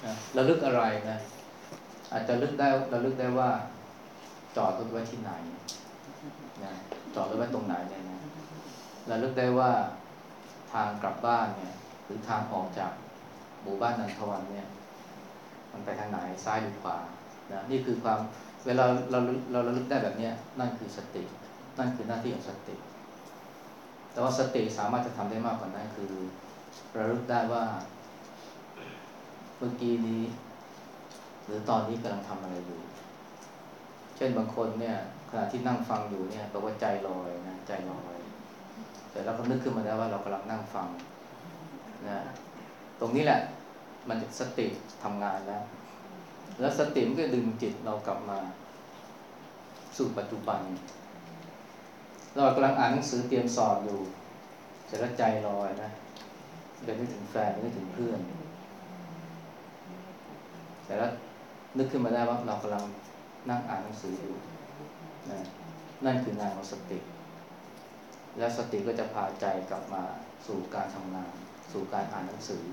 นะระลึกอะไรนะอาจจะระลึกได้ว่าจอดรถไว้ที่ไหนนะจอดรถไว้ตรงไหนเนี่ยนะระลึกได้ว่าทางกลับบ้านเนี่ยหรือทางออกจากหมู่บ้านนันทวันเนี่ยมันไปทางไหนซ้ายหรือขวานะนี่คือความเวลาเราระลึกได้แบบนี้นั่นคือสตินั่นคือหน้าที่ของสติแต่ว่าสติสามารถจะทำได้มากกว่านั้นคือระลึกได้ว่าเมื่อกี้นี้หรือตอนนี้กำลังทำอะไรอยู่เช่นบางคนเนี่ยขณะที่นั่งฟังอยู่เนี่ยแปลว่าใจลอยนะใจลอยแต่เราก็นึกขึ้นมาได้ว่าเรากำลังนั่งฟังนะตรงนี้แหละมันสติทำงานแล้วสติมันก็ดึงจิตเรากลับมาสู่ปัจจุบันเรากำลังอ่านหนังสือเตรียมสอบอยู่เสร็จแล้วใจลอยนะเดี๋ยวนึกถึงแฟนนึกถึงเพื่อนแต่แล้วนึกขึ้นมาได้ว่าเรากำลังนั่งอ่านหนังสืออยู่นะนั่นคืองานของสติและสติก็จะพาใจกลับมาสู่การทำงานสู่การอ่านหนังสือ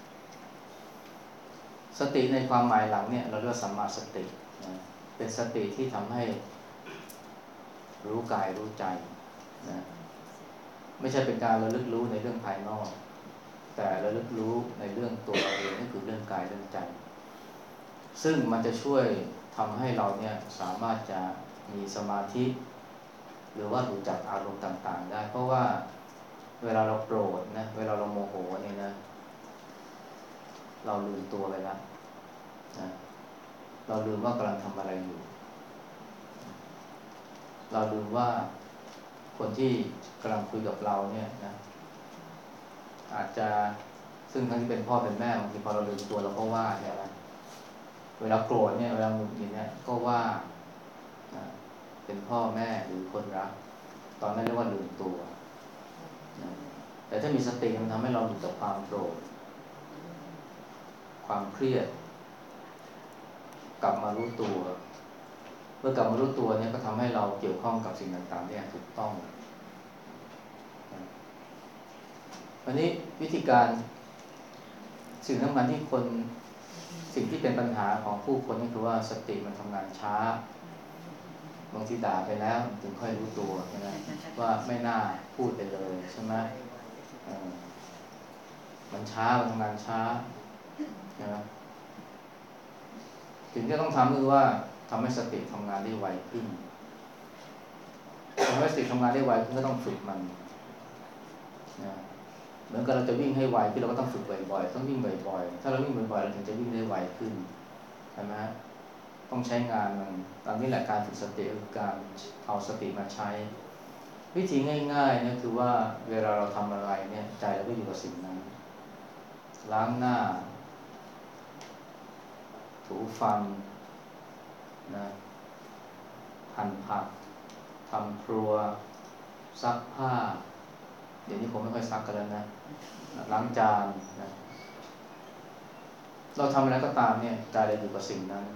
สติในความหมายหลังเนี่ยเราเรียกว่าสัมมาสตินะเป็นสติที่ทำให้รู้กายรู้ใจนะไม่ใช่เป็นการระลึกรู้ในเรื่องภายนอกแต่ระลึกรู้ในเรื่องตัวเราเองนั่นคือเรื่องกายเรื่องใจซึ่งมันจะช่วยทำให้เราเนี่ยสามารถจะมีสมาธิหรือว่ารู้จักอารมณ์ต่างๆได้เพราะว่าเวลาเราโกรธนะเวลาเราโมโหเนี่ยนะเราลืมตัวไปแล้วนะเราลืมว่ากำลังทำอะไรอยู่เราลืมว่าคนที่กำลังคุยกับเราเนี่ยนะอาจจะซึ่งทั้งที่เป็นพ่อเป็นแม่บางทีพอเราลืมตัวเราก็ว่าใช่ไหมเวลาโกรธเนี่ยเวลาหงุดหงิดเนี่ยก็ว่านะเป็นพ่อแม่หรือคนรักตอนนั้นเรียกว่าลืมตัวนะแต่ถ้ามีสติมันทำให้เราหลุดจากความโกรธความเครียดกลับมารู้ตัวเมื่อกลับมารู้ตัวเนี่ยก็ทำให้เราเกี่ยวข้องกับสิ่งต่างๆได้อย่างถูกต้องวันนี้วิธีการสิ่งสำคัญที่สิ่งที่เป็นปัญหาของผู้คนนี่คือว่าสติมันทำงานช้าบางทีด่าไปแล้วถึงค่อยรู้ตัวใช่ไหมว่าไม่น่าพูดไปเลยใช่ไหมมันช้ามันทำงานช้าใช่ไหมสิ่งที่ต้องทำคือว่าทำให้สติทำงานได้ไวขึ้นทำให้สติทำงานได้ไวขึ้นก็ต้องฝึกมันนะเหมือนกับเราจะวิ่งให้ไวที่เราก็ต้องฝึกบ่อยๆต้องวิ่งบ่อยๆถ้าเราวิ่งบ่อยๆเราถึงจะวิ่งได้ไวขึ้นใช่ไหมต้องใช้งานมันตอนนี้แหละการฝึกสติคือการเอาสติมาใช้วิธีง่ายๆเนี่ยคือว่าเวลาเราทำอะไรเนี่ยใจเราก็อยู่กับสิ่งนั้นล้างหน้าถูฟันนะหั่นผักทำครัวซักผ้าเดี๋ยวนี้ผมไม่ค่อยซักกันแล้วนะล้างจานนะเราทำอะไรก็ตามเนี่ยใจเราอยู่กับสิ่งนั้น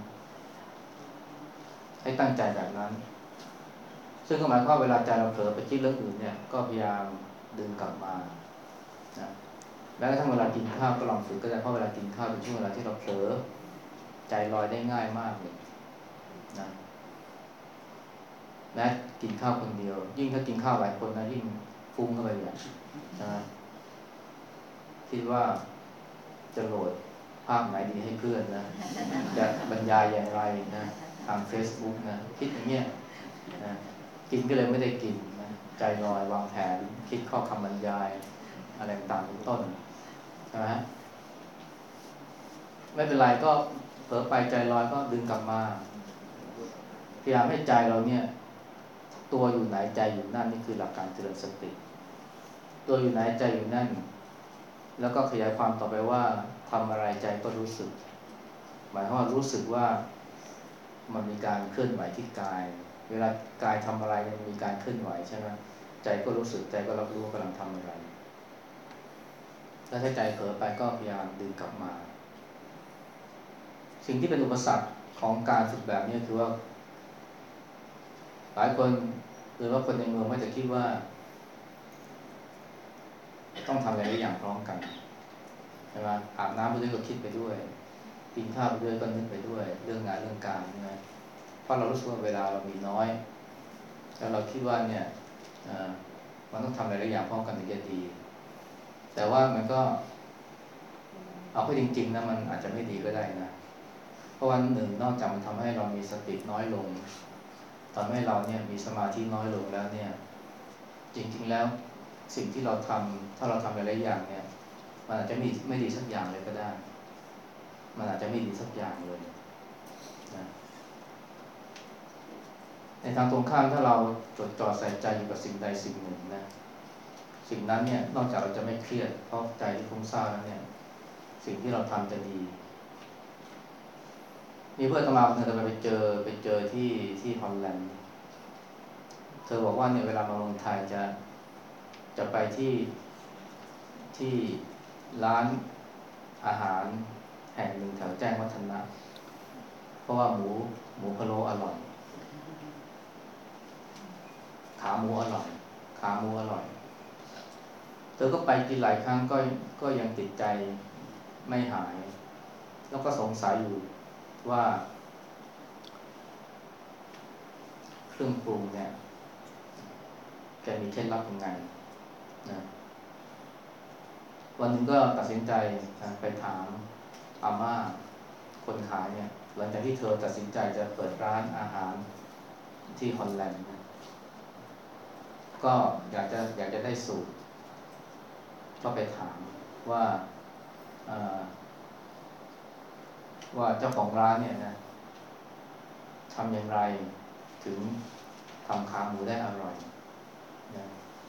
ให้ตั้งใจแบบนั้นซึ่งก็หมายความว่าเวลาใจเราเผลอไปคิดเรื่องอื่นเนี่ยก็พยายามดึงกลับมานะแม้กระทั่งเวลากินข้าวก็ลองฝึกก็ได้เพราะเวลากินข้าวเป็นช่วงเวลาที่เราเผลอใจลอยได้ง่ายมากเลยนะแม้กินข้าวคนเดียวยิ่งถ้ากินข้าวหลายคนนะยิ่งฟุ้งเข้าไปอย่างนะคิดว่าจะโหลดภาพไหนดีให้เพื่อนนะจะบรรยายอย่างไรนะทาง Facebook นะคิดอย่างเงี้ยนะกินก็เลยไม่ได้กินนะใจลอยวางแผนคิดข้อคำบรรยายอะไรต่างๆต้นใช่ไหมไม่เป็นไรก็เผลอไปใจลอยก็ดึงกลับมาพยายามให้ใจเราเนี่ยตัวอยู่ไหนใจอยู่นั่นนี่คือหลักการเจริญสติตัวอยู่ไหนใจอยู่นั่นแล้วก็ขยายความต่อไปว่าทำอะไรใจก็รู้สึกหมายความว่ารู้สึกว่ามันมีการเคลื่อนไหวที่กายเวลากายทำอะไรมันมีการเคลื่อนไหวใช่ไหมใจก็รู้สึกใจก็รับรู้ว่ากำลังทำอะไรแล้วถ้าใจเผลอไปก็พยายามดึงกลับมาสิ่งที่เป็นอุปสรรคของการฝึกแบบนี้คือว่าหลายคนหรือว่าคนในเมืองไม่จะคิดว่าต้องทำอะไรหลายอย่างพร้อมกันใช่ไหมอาบน้ำไปด้วยก็คิดไปด้วยตีกินข้าวไปด้วยก็นึกไปด้วยเรื่องงานเรื่องการใช่ไหมเพราะเรารู้สึกว่าเวลาเรามีน้อยแล้วเราคิดว่าเนี่ยมันต้องทำหลายๆอย่างพร้อมกันถึงจะดีแต่ว่ามันก็เอาเข้าจริงๆนะมันอาจจะไม่ดีก็ได้นะเพราะวันหนึ่งนอกจากมันทำให้เรามีสติน้อยลงทำให้เราเนี่ยมีสมาธิน้อยลงแล้วเนี่ยจริงๆแล้วสิ่งที่เราทำถ้าเราทำหลายๆอย่างเนี่ยมันอาจจะไม่ดีสักอย่างเลยก็ได้มันอาจจะไม่ดีสักอย่างเลยนะในทางตรงข้ามถ้าเราจดจ่อใส่ใจอยู่กับสิ่งใดสิ่งหนึ่งนะสิ่งนั้นเนี่ยนอกจากเราจะไม่เครียดเพราะใจที่ฟุ้งซ่านแล้วเนี่ยสิ่งที่เราทำจะดีมีเพื่อนอาตมาคนหนึ่งไปเจอที่ฮอลแลนด์เธอบอกว่าเนี่ยเวลามาเมืองไทยจะไปที่ร้านอาหารแห่งหนึ่งแถวแจ้งวัฒนะเพราะว่าหมูพะโล้อร่อยขาหมูอร่อยขาหมูอร่อยเธอก็ไปกินหลายครั้งก็ยังติดใจไม่หายแล้วก็สงสัยอยู่ว่าเครื่องปรุงเนี่ยแกมีเคล็ดลับยังไงนะวันหนึ่งก็ตัดสินใจไปถามอาม่าคนขายเนี่ยหลังจากที่เธอตัดสินใจจะเปิดร้านอาหารที่ฮอลแลนด์นะก็อยากจะได้สูตรก็ไปถามว่าว่าเจ้าของร้านเนี่ยนะทำอย่างไรถึงทำขาหมูได้อร่อยนะ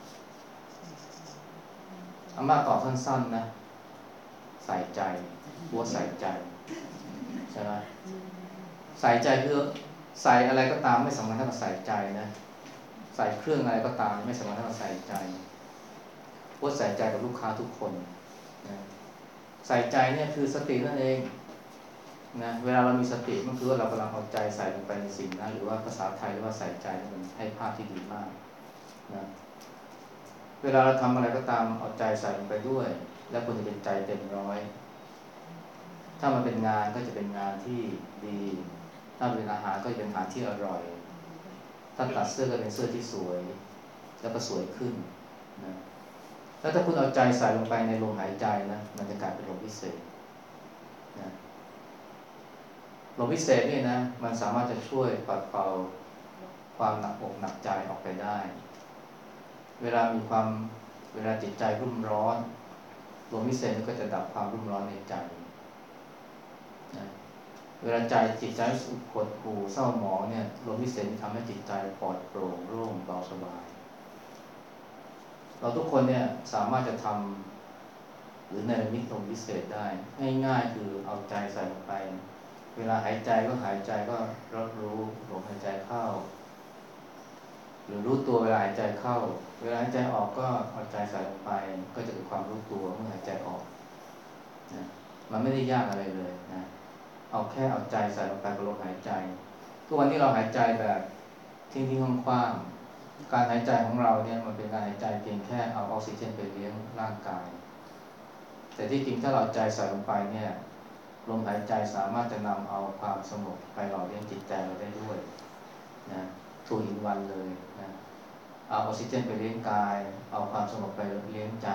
อาม่าตอบสั้นๆนะใส่ใจบัวใส่ใจใช่ไหมใส่ใจคือใส่อะไรก็ตามไม่สำคัญเท่ากับใส่ใจนะใส่เครื่องอะไรก็ตามไม่สำคัญเท่ากับใส่ใจบัวใส่ใจกับลูกค้าทุกคนนะใส่ใจเนี่ยคือสตินั่นเองนะเวลาเรามีสติมันคือว่าเรากำลังเอาใจใส่ลงไปในสิ่งนั้นหรือว่าภาษาไทยเรียกว่าใส่ใจมันให้ภาพที่ดีมากนะเวลาเราทำอะไรก็ตามเอาใจใส่ลงไปด้วยและควรจะเป็นใจเต็มร้อยถ้ามันเป็นงานก็จะเป็นงานที่ดีถ้าเป็นอาหารก็จะเป็นอาหารที่อร่อยถ้าตัดเสื้อก็เป็นเสื้อที่สวยแล้วก็สวยขึ้นนะแล้วถ้าคุณเอาใจใส่ลงไปในลมหายใจนะมันจะกลายเป็นลมพิเศษนะลมพิเศษนี่นะมันสามารถจะช่วยปัดเป่าความหนักอกหนักใจออกไปได้เวลาจิตใจรุ่มร้อนลมพิเศษก็จะดับความรุ่มร้อนในใจนะเวลาจิตใจสุขหดหู่เศร้าหมองเนี่ยลมพิเศษทำให้จิตใจปลอดโปร่งโล่งเบาสบายเราทุกคนเนี่ยสามารถจะทำหรือในมิตลมพิเศษได้ง่ายๆคือเอาใจใส่ลงไปเวลาหายใจก็หายใจก็รับรู้ลมหายใจเข้าหรือรู้ตัวเวลาหายใจเข้าเวลาหายใจออกก็เอาใจใส่ลงไปก็จะเกิดความรู้ตัวเมื่อหายใจออกนะมันไม่ได้ยากอะไรเลยนะเอาใจใส่ลงไปกับลมหายใจทุกวันนี้เราหายใจแบบทิ้งๆคว่างๆการหายใจของเราเนี่ยมันเป็นการหายใจเพียงแค่เอาออกซิเจนไปเลี้ยงร่างกายแต่ที่จริงถ้าเราใจใส่ลงไปเนี่ยลมหายใจสามารถจะนำเอาความสงบไปหล่อเลี้ยงจิตใจเราได้ด้วยนะทูอินวันเลยนะเอาออกซิเจนไปเลี้ยงกายเอาความสงบไปเลี้ยงใจ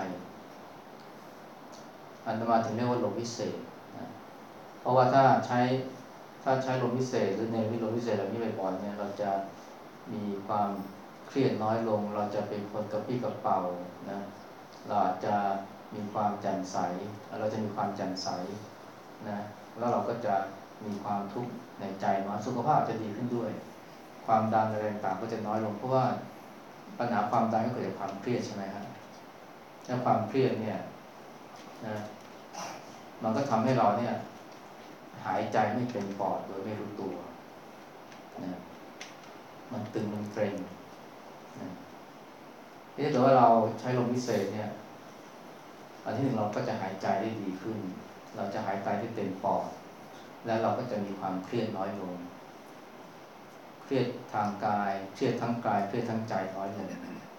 อันตมาถึงเรียกว่าลมวิเศษนะเพราะว่าถ้าใช้ลมวิเศษหรือในลมวิเศษแบบนี้บ่อยๆเนี่ยเราจะมีความเครียดน้อยลงเราจะเป็นคนกระปรี้กระเป๋านะเราอาจจะมีความแจ่มใสเราจะมีความแจ่มใสนะแล้วเราก็จะมีความทุกข์ในใจน้อยสุขภาพจะดีขึ้นด้วยความดันอะไรต่างๆก็จะน้อยลงเพราะว่าปัญหาความดันก็เกิดจากความเครียดใช่ไหมครับแล้วความเครียดเนี่ยนะมันก็ทำให้เราเนี่ยหายใจไม่เป็นปอดโดยไม่รู้ตัวนะมันตึงมันเกร็งนะถ้าเกิดว่าเราใช้ลมพิเศษเนี่ยอันที่หนึ่งเราก็จะหายใจได้ดีขึ้นเราจะหายใจได้เต็มปอดแล้วเราก็จะมีความเครียดน้อยลงเครียดทางกายเครียดทั้งกายเครียดทั้งใจน้อยลง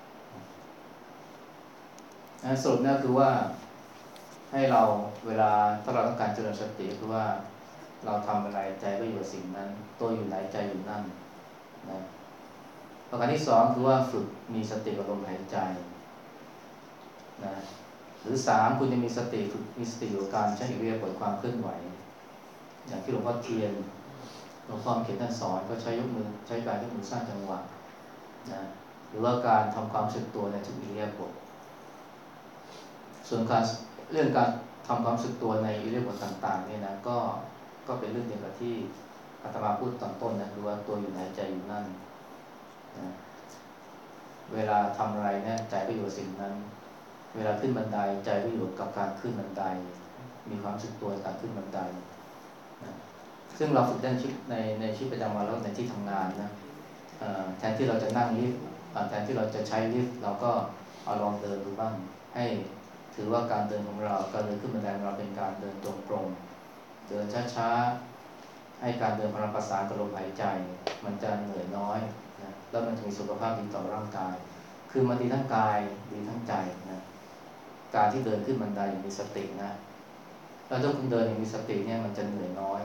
สรุปเนี่ยคือว่าให้เราเวลาถ้าเราต้องการเจริญสติคือว่าเราทำอะไรใจก็อยู่กับสิ่งนั้นตัวอยู่ไหนใจอยู่นั่นนะประการที่สองคือว่าฝึกมีสติกับลมหายใจนะหรือสามคุณจะมีสติฝึกมีสติอยู่กับการใช้อิริยาบถความเคลื่อนไหวอย่างที่หลวงพ่อเทียนหลวงพ่อเขียนท่านสอนก็ใช้ยกมือใช้การยกมือสร้างจังหวะนะหรือว่าการทำความรู้สึกตัวในทุกอิริยาบถส่วนเรื่องการทำความรู้สึกตัวในอิริยาบถต่างๆเนี่ยนะก็เป็นเรื่องเดียวกับที่อาตมาพูดตอนต้นนะคือว่าตัวอยู่ไหนใจอยู่นั่นนะเวลาทำอะไรเนี่ยใจก็อยู่กับสิ่งนั้นเวลาขึ้นบันไดใจก็อยู่กับการขึ้นบันไดมีความรู้สึกตัวในการขึ้นบันไดนะซึ่งเราฝึกได้ในชีวิตประจำวันแล้วในที่ทำงานนะแทนที่เราจะนั่งลิฟต์แทนที่เราจะใช้ลิฟต์เราก็เอาลองเดินดูบ้างให้ถือว่าการเดินของเราการเดินขึ้นบันไดของเราเป็นการเดินตรงๆเดินช้าๆให้การเดินพลังประสานกับลมหายใจมันจะเหนื่อยน้อยนะแล้วมันจะมีสุขภาพดีต่อร่างกายคือมันดีทั้งกายดีทั้งใจนะการที่เดินขึ้นบันไดอย่างมีสตินะแล้วถ้าคุณเดินอย่างมีสติเนี่ยมันจะเหนื่อยน้อย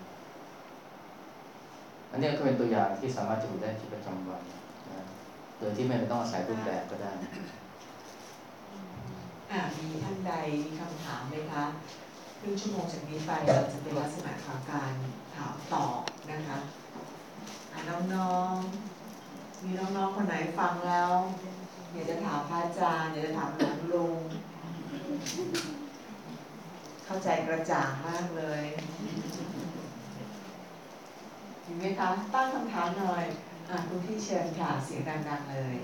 อันนี้ก็เป็นตัวอย่างที่สามารถจะอยู่ได้ในชีวิตประจำวันนะโดยที่ไม่ต้องอาศัยรูปแบบก็ได้มีท่านใดมีคำถามไหมคะครึ่งชั่วโมงจากนี้ไปเราจะเป็นลักษณะของการถามตอบนะคะน้องๆมีน้องๆคนไหนฟังแล้วอยากจะถามพระอาจารย์อยากจะถามหลวงลุงเข้าใจกระจ่างมากเลยมีไหมคะตั้งคำถามหน่อยคุณพี่เชิญค่ะเสียงดังๆเลย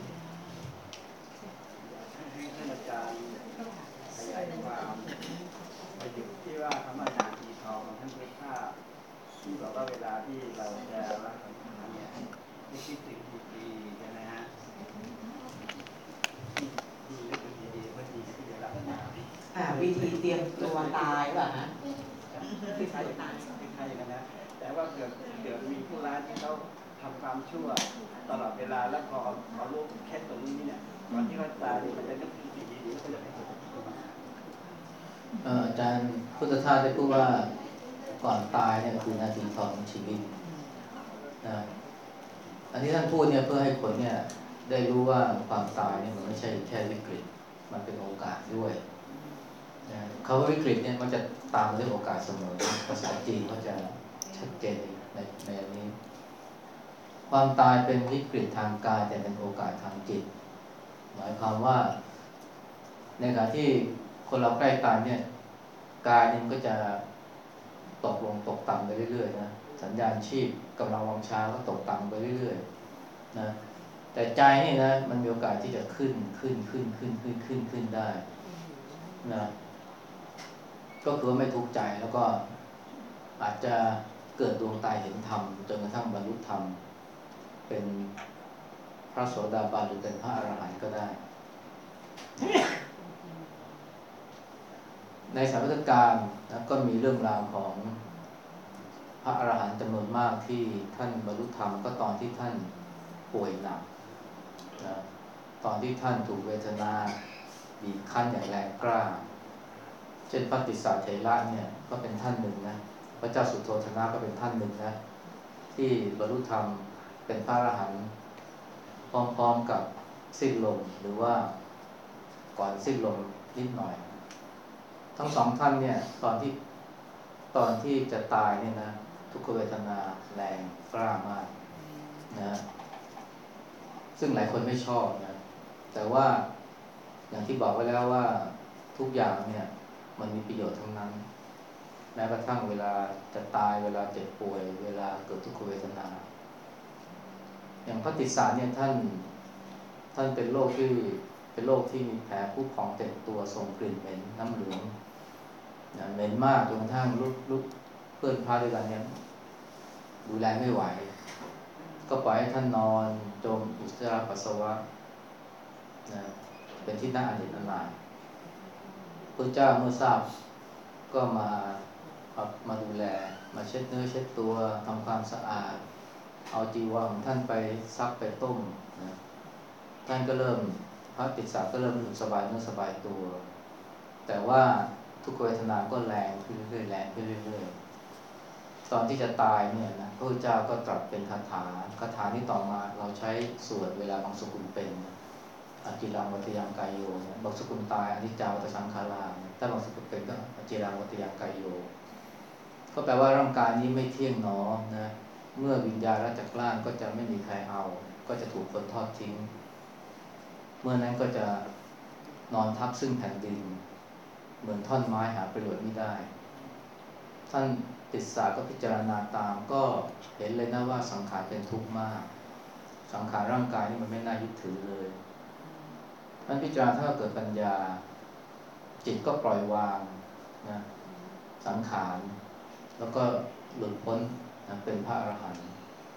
ท่านอาจารย์ขยายความประโยคที่ว่าคำว่านาทีทองท่านพุทธาที่บอกว่าเวลาที่เราจะรับคำถามเนี่ยให้คิดถึงดีๆใช่ไหมฮะดีและดีๆว่าดีที่จะรับคำถามวิธีเตรียมตัวตายป่ะฮะคล้ายๆอย่างนั้นนะแต่ว่าเกิดมีผู้ร้ายที่เขาทำความชั่วตลอดเวลาแล้วพอเขารู้แค่ตรงนี้เนี่ยตอนที่เขาตายมันจะนึกถึงสิ่งดีๆก็จะไม่ถูกอาจารย์พุทธทาสได้พูดว่าก่อนตายเนี่ยคือนาทีทองของชีวิตนะอันนี้ท่านพูดเนี่ยเพื่อให้คนเนี่ยได้รู้ว่าความตายเนี่ยมันไม่ใช่แค่วิกฤตมันเป็นโอกาสด้วยนะคำว่าวิกฤตเนี่ยมันจะตามมาด้วยโอกาสเสมอภาษาจีนเขาจะชัดเจนในอันนี้ความตายเป็นวิกฤตทางกายแต่เป็นโอกาสทางจิตหมายความว่าในขณะที่คนเราใกล้ตายเนี่ยกายนี่มันก็จะตกลงตกต่ำไปเรื่อยๆนะสัญญาณชีพกำลังวังชาก็ตกต่ำไปเรื่อยๆนะแต่ใจนี่นะมันมีโอกาสที่จะขึ้นได้นะก็คือไม่ทุกข์ใจแล้วก็อาจจะเกิดดวงตาเห็นธรรมจนกระทั่งบรรลุธรรมเป็นพระโสดาบันหรือเป็นพระอรหันต์ก็ได้ในสายพุทธการนะก็มีเรื่องราวของพระอรหันต์จำนวนมากที่ท่านบรรลุธรรมก็ตอนที่ท่านป่วยหนักนะตอนที่ท่านถูกเวทนาบีบคั้นอย่างแรงกล้าเช่นพระติสสะเถระเนี่ยก็เป็นท่านหนึ่งนะพระเจ้าสุโธทนะก็เป็นท่านหนึ่งนะที่บรรลุธรรมเป็นพระอรหันต์พร้อมๆกับสิ้นลมหรือว่าก่อนสิ้นลมนิดหน่อยทั้งสองท่านเนี่ยตอนที่จะตายเนี่ยนะทุกขเวทนาแรงกล้ามากนะซึ่งหลายคนไม่ชอบนะแต่ว่าอย่างที่บอกไว้แล้วว่าทุกอย่างเนี่ยมันมีประโยชน์ทั้งนั้นแม้กระทั่งเวลาจะตายเวลาเจ็บป่วยเวลาเกิดทุกขเวทนาอย่างพระติสสะเนี่ยท่านเป็นโรคที่มีแผลพุพองเต็มตัวส่งกลิ่นเหม็นน้ำเหลืองเหม็นมากจนกระทั่งลูกเพื่อนพระด้วยกันเนี่ยดูแลไม่ไหวก็ปล่อยให้ท่านนอนจมอุจจาระปัสสาวะนะเป็นที่น่าอเนจอนาถพระเจ้าเมื่อทราบก็มาดูแลมาเช็ดเนื้อเช็ดตัวทำความสะอาดเอาจีวรของท่านไปซักไปต้มนะท่านก็เริ่มพระติสสะก็เริ่มรู้สึกสบายเนื้อสบายตัวแต่ว่าทุกขเวทนาก็แรงขึ้นเรื่อยๆตอนที่จะตายเนี่ยนะพระพุทธเจ้าก็ตรัสเป็นคาถานี้ต่อมาเราใช้สวดเวลาบางสกุลเป็นอจิรังวัตยังกายโยเนี่ยบางสกุลตายอนิจจาวัฏสังขาราถ้าบางสกุลเป็นก็อจิรังวัตยังกายโยก็แปลว่าร่างกายนี้ไม่เที่ยงหนอนะเมื่อวิญญาณละจากร่างก็จะไม่มีใครเอาก็จะถูกคนทอดทิ้งเมื่อนั้นก็จะนอนทับซึ่งแผ่นดินเหมือนท่อนไม้หาประโยชน์ไม่ได้ท่านติสสาก็พิจารณาตามก็เห็นเลยนะว่าสังขารเป็นทุกข์มากสังขารร่างกายนี่มันไม่น่ายึดถือเลยท่านพิจารณาถ้าเกิดปัญญาจิตก็ปล่อยวางนะสังขารแล้วก็หลุดพ้นนะเป็นพระอรหันต์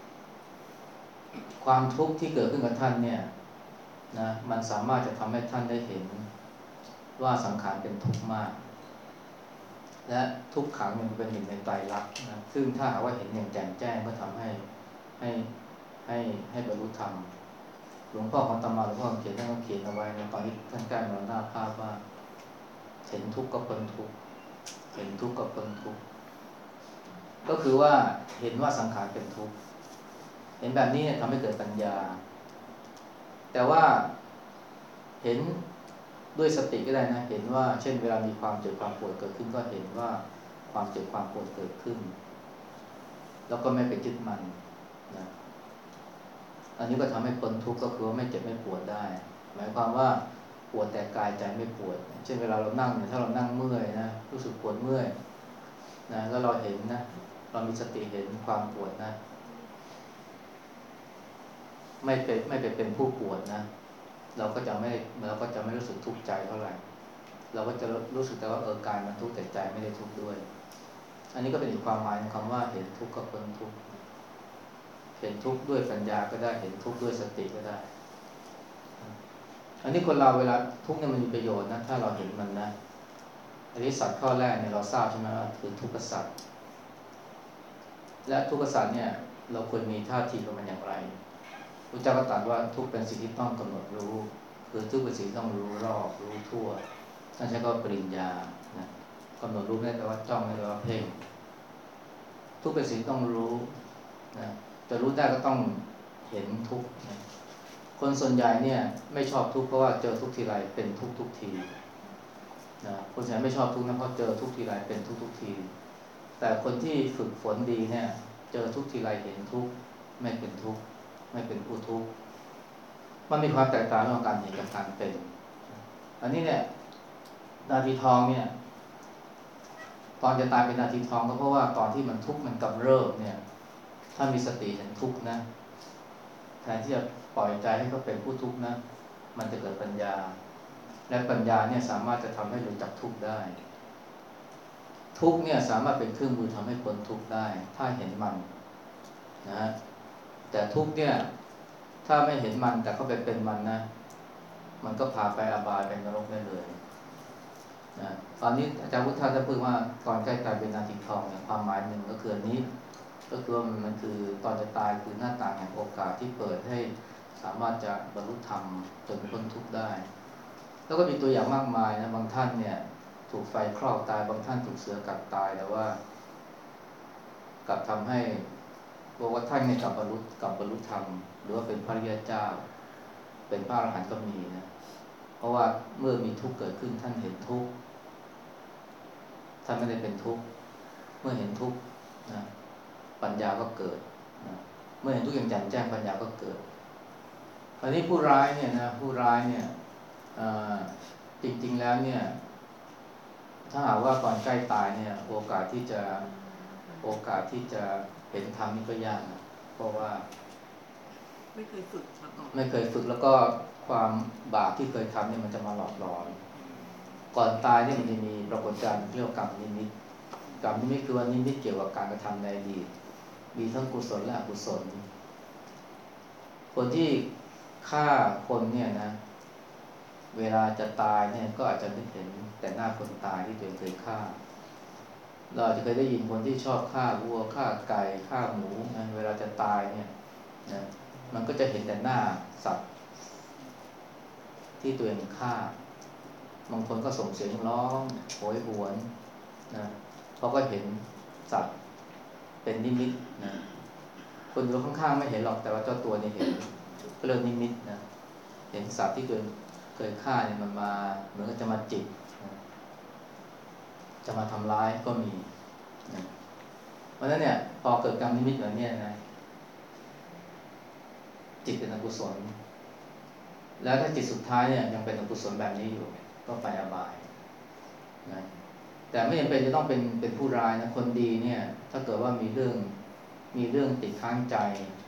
ความทุกข์ที่เกิดขึ้นกับท่านเนี่ยนะมันสามารถจะทำให้ท่านได้เห็นว่าสังขารเป็นทุกข์มากและทุกขังมันเป็นหนึ่งในไตรลักษณ์นะซึ่งถ้าหากว่าเห็นอย่างแจ่มแจ้งก็ทำให้บรรลุธรรมหลวงพ่อของตมาหลวงพ่อเขียนท่านก็เขียนเอาไว้ในตอนที่ท่านใกล้มรณภาพว่าเห็นทุกข์ก็พ้นทุกข์เห็นทุกข์ก็พ้นทุกข์ก็คือว่าเห็นว่าสังขารเป็นทุกข์เห็นแบบนี้เนี่ยทำให้เกิดปัญญาแต่ว่าเห็นด้วยสติก็ได้นะเห็นว่าเช่นเวลามีความเจ็บความปวดเกิดขึ้นก็เห็นว่าความเจ็บความปวดเกิดขึ้นแล้วก็ไม่ไปยึดมันนะอันนี้ก็ทำให้พ้นทุกข์ก็คือว่าไม่เจ็บไม่ปวดได้หมายความว่าปวดแต่กายใจไม่ปวดเช่นเวลาเรานั่งเนี่ยถ้าเรานั่งเมื่อยนะรู้สึกปวดเมื่อยนะแล้วเราเห็นนะเรามีสติเห็นความปวดนะไม่เป็นผู้ปวดนะเราก็จะไม่รู้สึกทุกข์ใจเท่าไหร่เราก็จะรู้สึกแต่ว่ากายมันทุกข์แต่ใจไม่ได้ทุกข์ด้วยอันนี้ก็เป็นอีกความหมายของคำว่าเห็นทุกข์กับพ้นทุกข์เห็นทุกข์ด้วยปัญญาก็ได้เห็นทุกข์ด้วยสติก็ได้อันนี้คนเราเวลาทุกข์เนี่ยมันมีประโยชน์นะถ้าเราเห็นมันนะอริยสัจข้อแรกเนี่ยเราทราบใช่ไหมว่าคือทุกขสัจและทุกขสัจเนี่ยเราควรมีท่าทีกับมันอย่างไรพระเจ้าก็ตรัสว่าทุกเป็นสิ่งที่ต้องกำหนดรู้คือทุกเป็นสิ่งที่ต้องรู้รอบรู้ทั่วท่านใช้คำว่าปริญญานะกำหนดรู้ไม่ได้แปลว่าจ้องไม่ได้แปลว่าเพ่งทุกเป็นสิ่งต้องรู้นะจะรู้ได้ก็ต้องเห็นทุกนะคนส่วนใหญ่เนี่ยไม่ชอบทุกเพราะว่าเจอทุกทีไรเป็นทุกทีนะคนส่วนใหญ่ไม่ชอบทุกนะเพราะเจอทุกทีไรเป็นทุกทีแต่คนที่ฝึกฝนดีเนี่ยเจอทุกทีไรเห็นทุกไม่เป็นทุกไม่เป็นผู้ทุกข์มันมีความแตกต่างระหว่างการเห็นกับการเป็นอันนี้เนี่ยนาทีทองเนี่ยตอนจะตายเป็นนาทีทองก็เพราะว่าตอนที่มันทุกข์มันกำเริบเนี่ยถ้ามีสติเห็นทุกข์นะแทนที่จะปล่อยใจให้เขาเป็นผู้ทุกข์นะมันจะเกิดปัญญาและปัญญาเนี่ยสามารถจะทำให้รู้จักทุกข์ได้ทุกข์เนี่ยสามารถเป็นเครื่องมือทำให้พ้นทุกข์ได้ถ้าเห็นมันนะแต่ทุกข์เนี่ยถ้าไม่เห็นมันแต่ก็ไปเป็นมันนะมันก็พาไปอบายเป็นนรกได้เลยนะตอนนี้อาจารย์พุทธะจะพูดว่าตอนใกล้ตายเป็นนาทีทองเนี่ยความหมายหนึ่งก็คือนี้ก็คือมันคือตอนจะตายคือหน้าต่างแห่งโอกาสที่เปิดให้สามารถจะบรรลุธรรมจนพ้นทุกข์ได้แล้วก็มีตัวอย่างมากมายนะบางท่านเนี่ยถูกไฟคลอกตายบางท่านถูกเสือกัดตายแต่ว่ากลับทำให้บอกว่าท่านเนี่ยกลับบรรลุธรรมหรือว่าเป็นพระริยเจ้าเป็นพระอรหันต์ก็มีนะเพราะว่าเมื่อมีทุกข์เกิดขึ้นท่านเห็นทุกข์ท่านไม่ได้เป็นทุกข์เมื่อเห็นทุกข์นะปัญญาก็เกิดนะเมื่อเห็นทุกข์อย่างแจ่มแจ้งปัญญาก็เกิดคราวนี้ผู้ร้ายเนี่ยจริงๆแล้วเนี่ยถ้าหากว่าก่อนใกล้ตายเนี่ยโอกาสที่จะเห็นธรรมนี่ก็ยากนะเพราะว่าไม่เคยฝึกมาก่อนไม่เคยฝึกแล้วก็ความบาปที่เคยทำเนี่ยมันจะมาหลอกหลอนก่อนตายเนี่ยมันจะมีปรากฏการณ์เรียกว่ากรรมนิมิตคือว่านิมิตเกี่ยวกับการกระทำในอดีตมีทั้งกุศลและอกุศลคนที่ฆ่าคนเนี่ยนะเวลาจะตายเนี่ยก็อาจจะนึกเห็นแต่หน้าคนตายที่ตัวเองเคยฆ่าเราอาจจะเคยได้ยินคนที่ชอบฆ่าวัวฆ่าไก่ฆ่าหมูนะเวลาจะตายเนี่ยนะมันก็จะเห็นแต่หน้าสัตว์ที่ตัวเองฆ่าบางคนก็ส่งเสียงร้องโหยหวนนะเพราะก็เห็นสัตว์เป็นนิมิตนะคนอยู่ข้างๆไม่เห็นหรอกแต่ว่าเจ้าตัวนี่เห็นก็เรียกนิมิตนะเห็นสัตว์ที่เคยฆ่าเนี่ยมันมาเหมือนกับจะมาจิกนะจะมาทำร้ายก็มีนะเพราะฉะนั้นเนี่ยพอเกิดกรรมนิมิตแบบนี้นะจิตเป็นอกุศลแล้วถ้าจิตสุดท้ายเนี่ยยังเป็นอกุศลแบบนี้อยู่ก็ไปอบายนะแต่ไม่จำเป็นจะต้องเป็นผู้ร้ายนะคนดีเนี่ยถ้าเกิดว่ามีเรื่องติดค้างใจ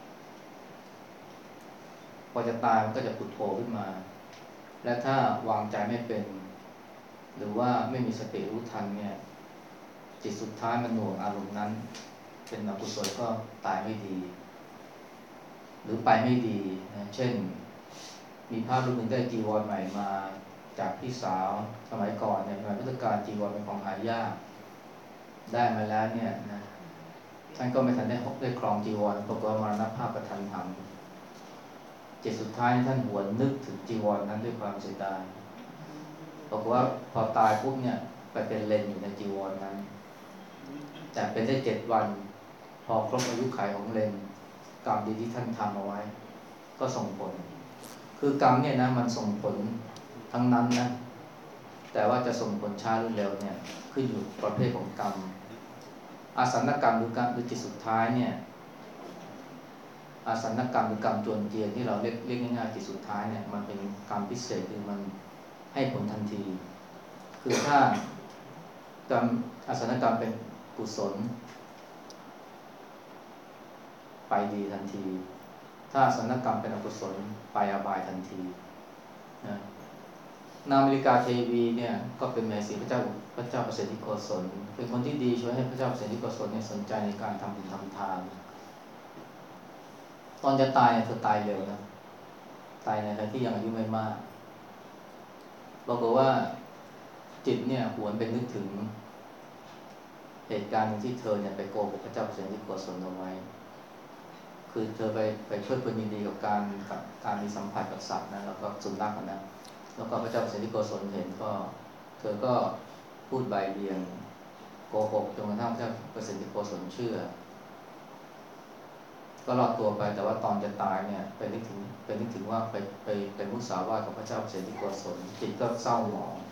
พอจะตายมันก็จะผุดโผล่ขึ้นมาและถ้าวางใจไม่เป็นหรือว่าไม่มีสติรู้ทันเนี่ยจิตสุดท้ายมันหน่วงอารมณ์นั้นเป็นอกุศลก็ตายไม่ดีหรือไปไม่ดีนะเช่นมีพระรูปหนึ่งได้จีวรใหม่มาจากพี่สาวสมัยก่อนเนี่ยสมัยพุทธกาลจีวรเป็นของหายากได้มาแล้วเนี่ยนะท่านก็ไม่ทันได้ครองจีวรปรากฏว่ามรณภาพกระทันหันจิตสุดท้ายท่านหวนนึกถึงจีวรนั้นด้วยความเสียดายปรากฏว่าพอตายปุ๊บเนี่ยไปเป็นเลนอยู่ในจีวรนั้นแต่เป็นได้7 วันพอครบอายุขัยของเลนกรรมดีที่ท่านทำเอาไว้ก็ส่งผลคือกรรมเนี่ยนะมันส่งผลทั้งนั้นนะแต่ว่าจะส่งผลช้าหรือเร็วเนี่ยขึ้นอยู่ประเภทของกรรมอาสันกรรมหรือจิตสุดท้ายเนี่ยอาสันกรรมหรือกรรมจวนเจียนที่เราเรียกง่ายๆจิตสุดท้ายเนี่ยมันเป็นกรรมพิเศษคือมันให้ผลทันทีคือถ้ากรรมอาสันกรรมเป็นกุศลไปดีทันทีถ้าอาสันกรรมเป็นอกุศลไปอบายทันทีนะนางอเมริกาเทวีเนี่ยก็เป็นแม่สีพระเจ้าประเสริฐโกศลเป็นคนที่ดีช่วยให้พระเจ้าประเสริฐโกศลเนี่ยสนใจในการทำบุญทำทานตอนจะตายเธอตายเร็วนะตายในขณะที่ยังอายุไม่มากบอกว่าจิตเนี่ยหวนไปนึกถึงเหตุการณ์ที่เธอเนี่ยไปโกหกพระเจ้าประเสริฐโกศลเอาไว้คือเธอไปเพลิดเพลินยินดีกับการมีสัมผัสกับสัตว์นะแล้วก็สุนัขนะแล้วก็พระเจ้าประเสริฐโกศลเห็นก็เธอก็พูดใบเบียงโกหกจนกระทั่งพระเจ้าประเสริฐโกศลเชื่อก็รอดตัวไปแต่ว่าตอนจะตายเนี่ยไปนึกถึงว่าไปมุสาวาทกับพระเจ้าประเสริฐโกศลจิตก็เศร้าหมอง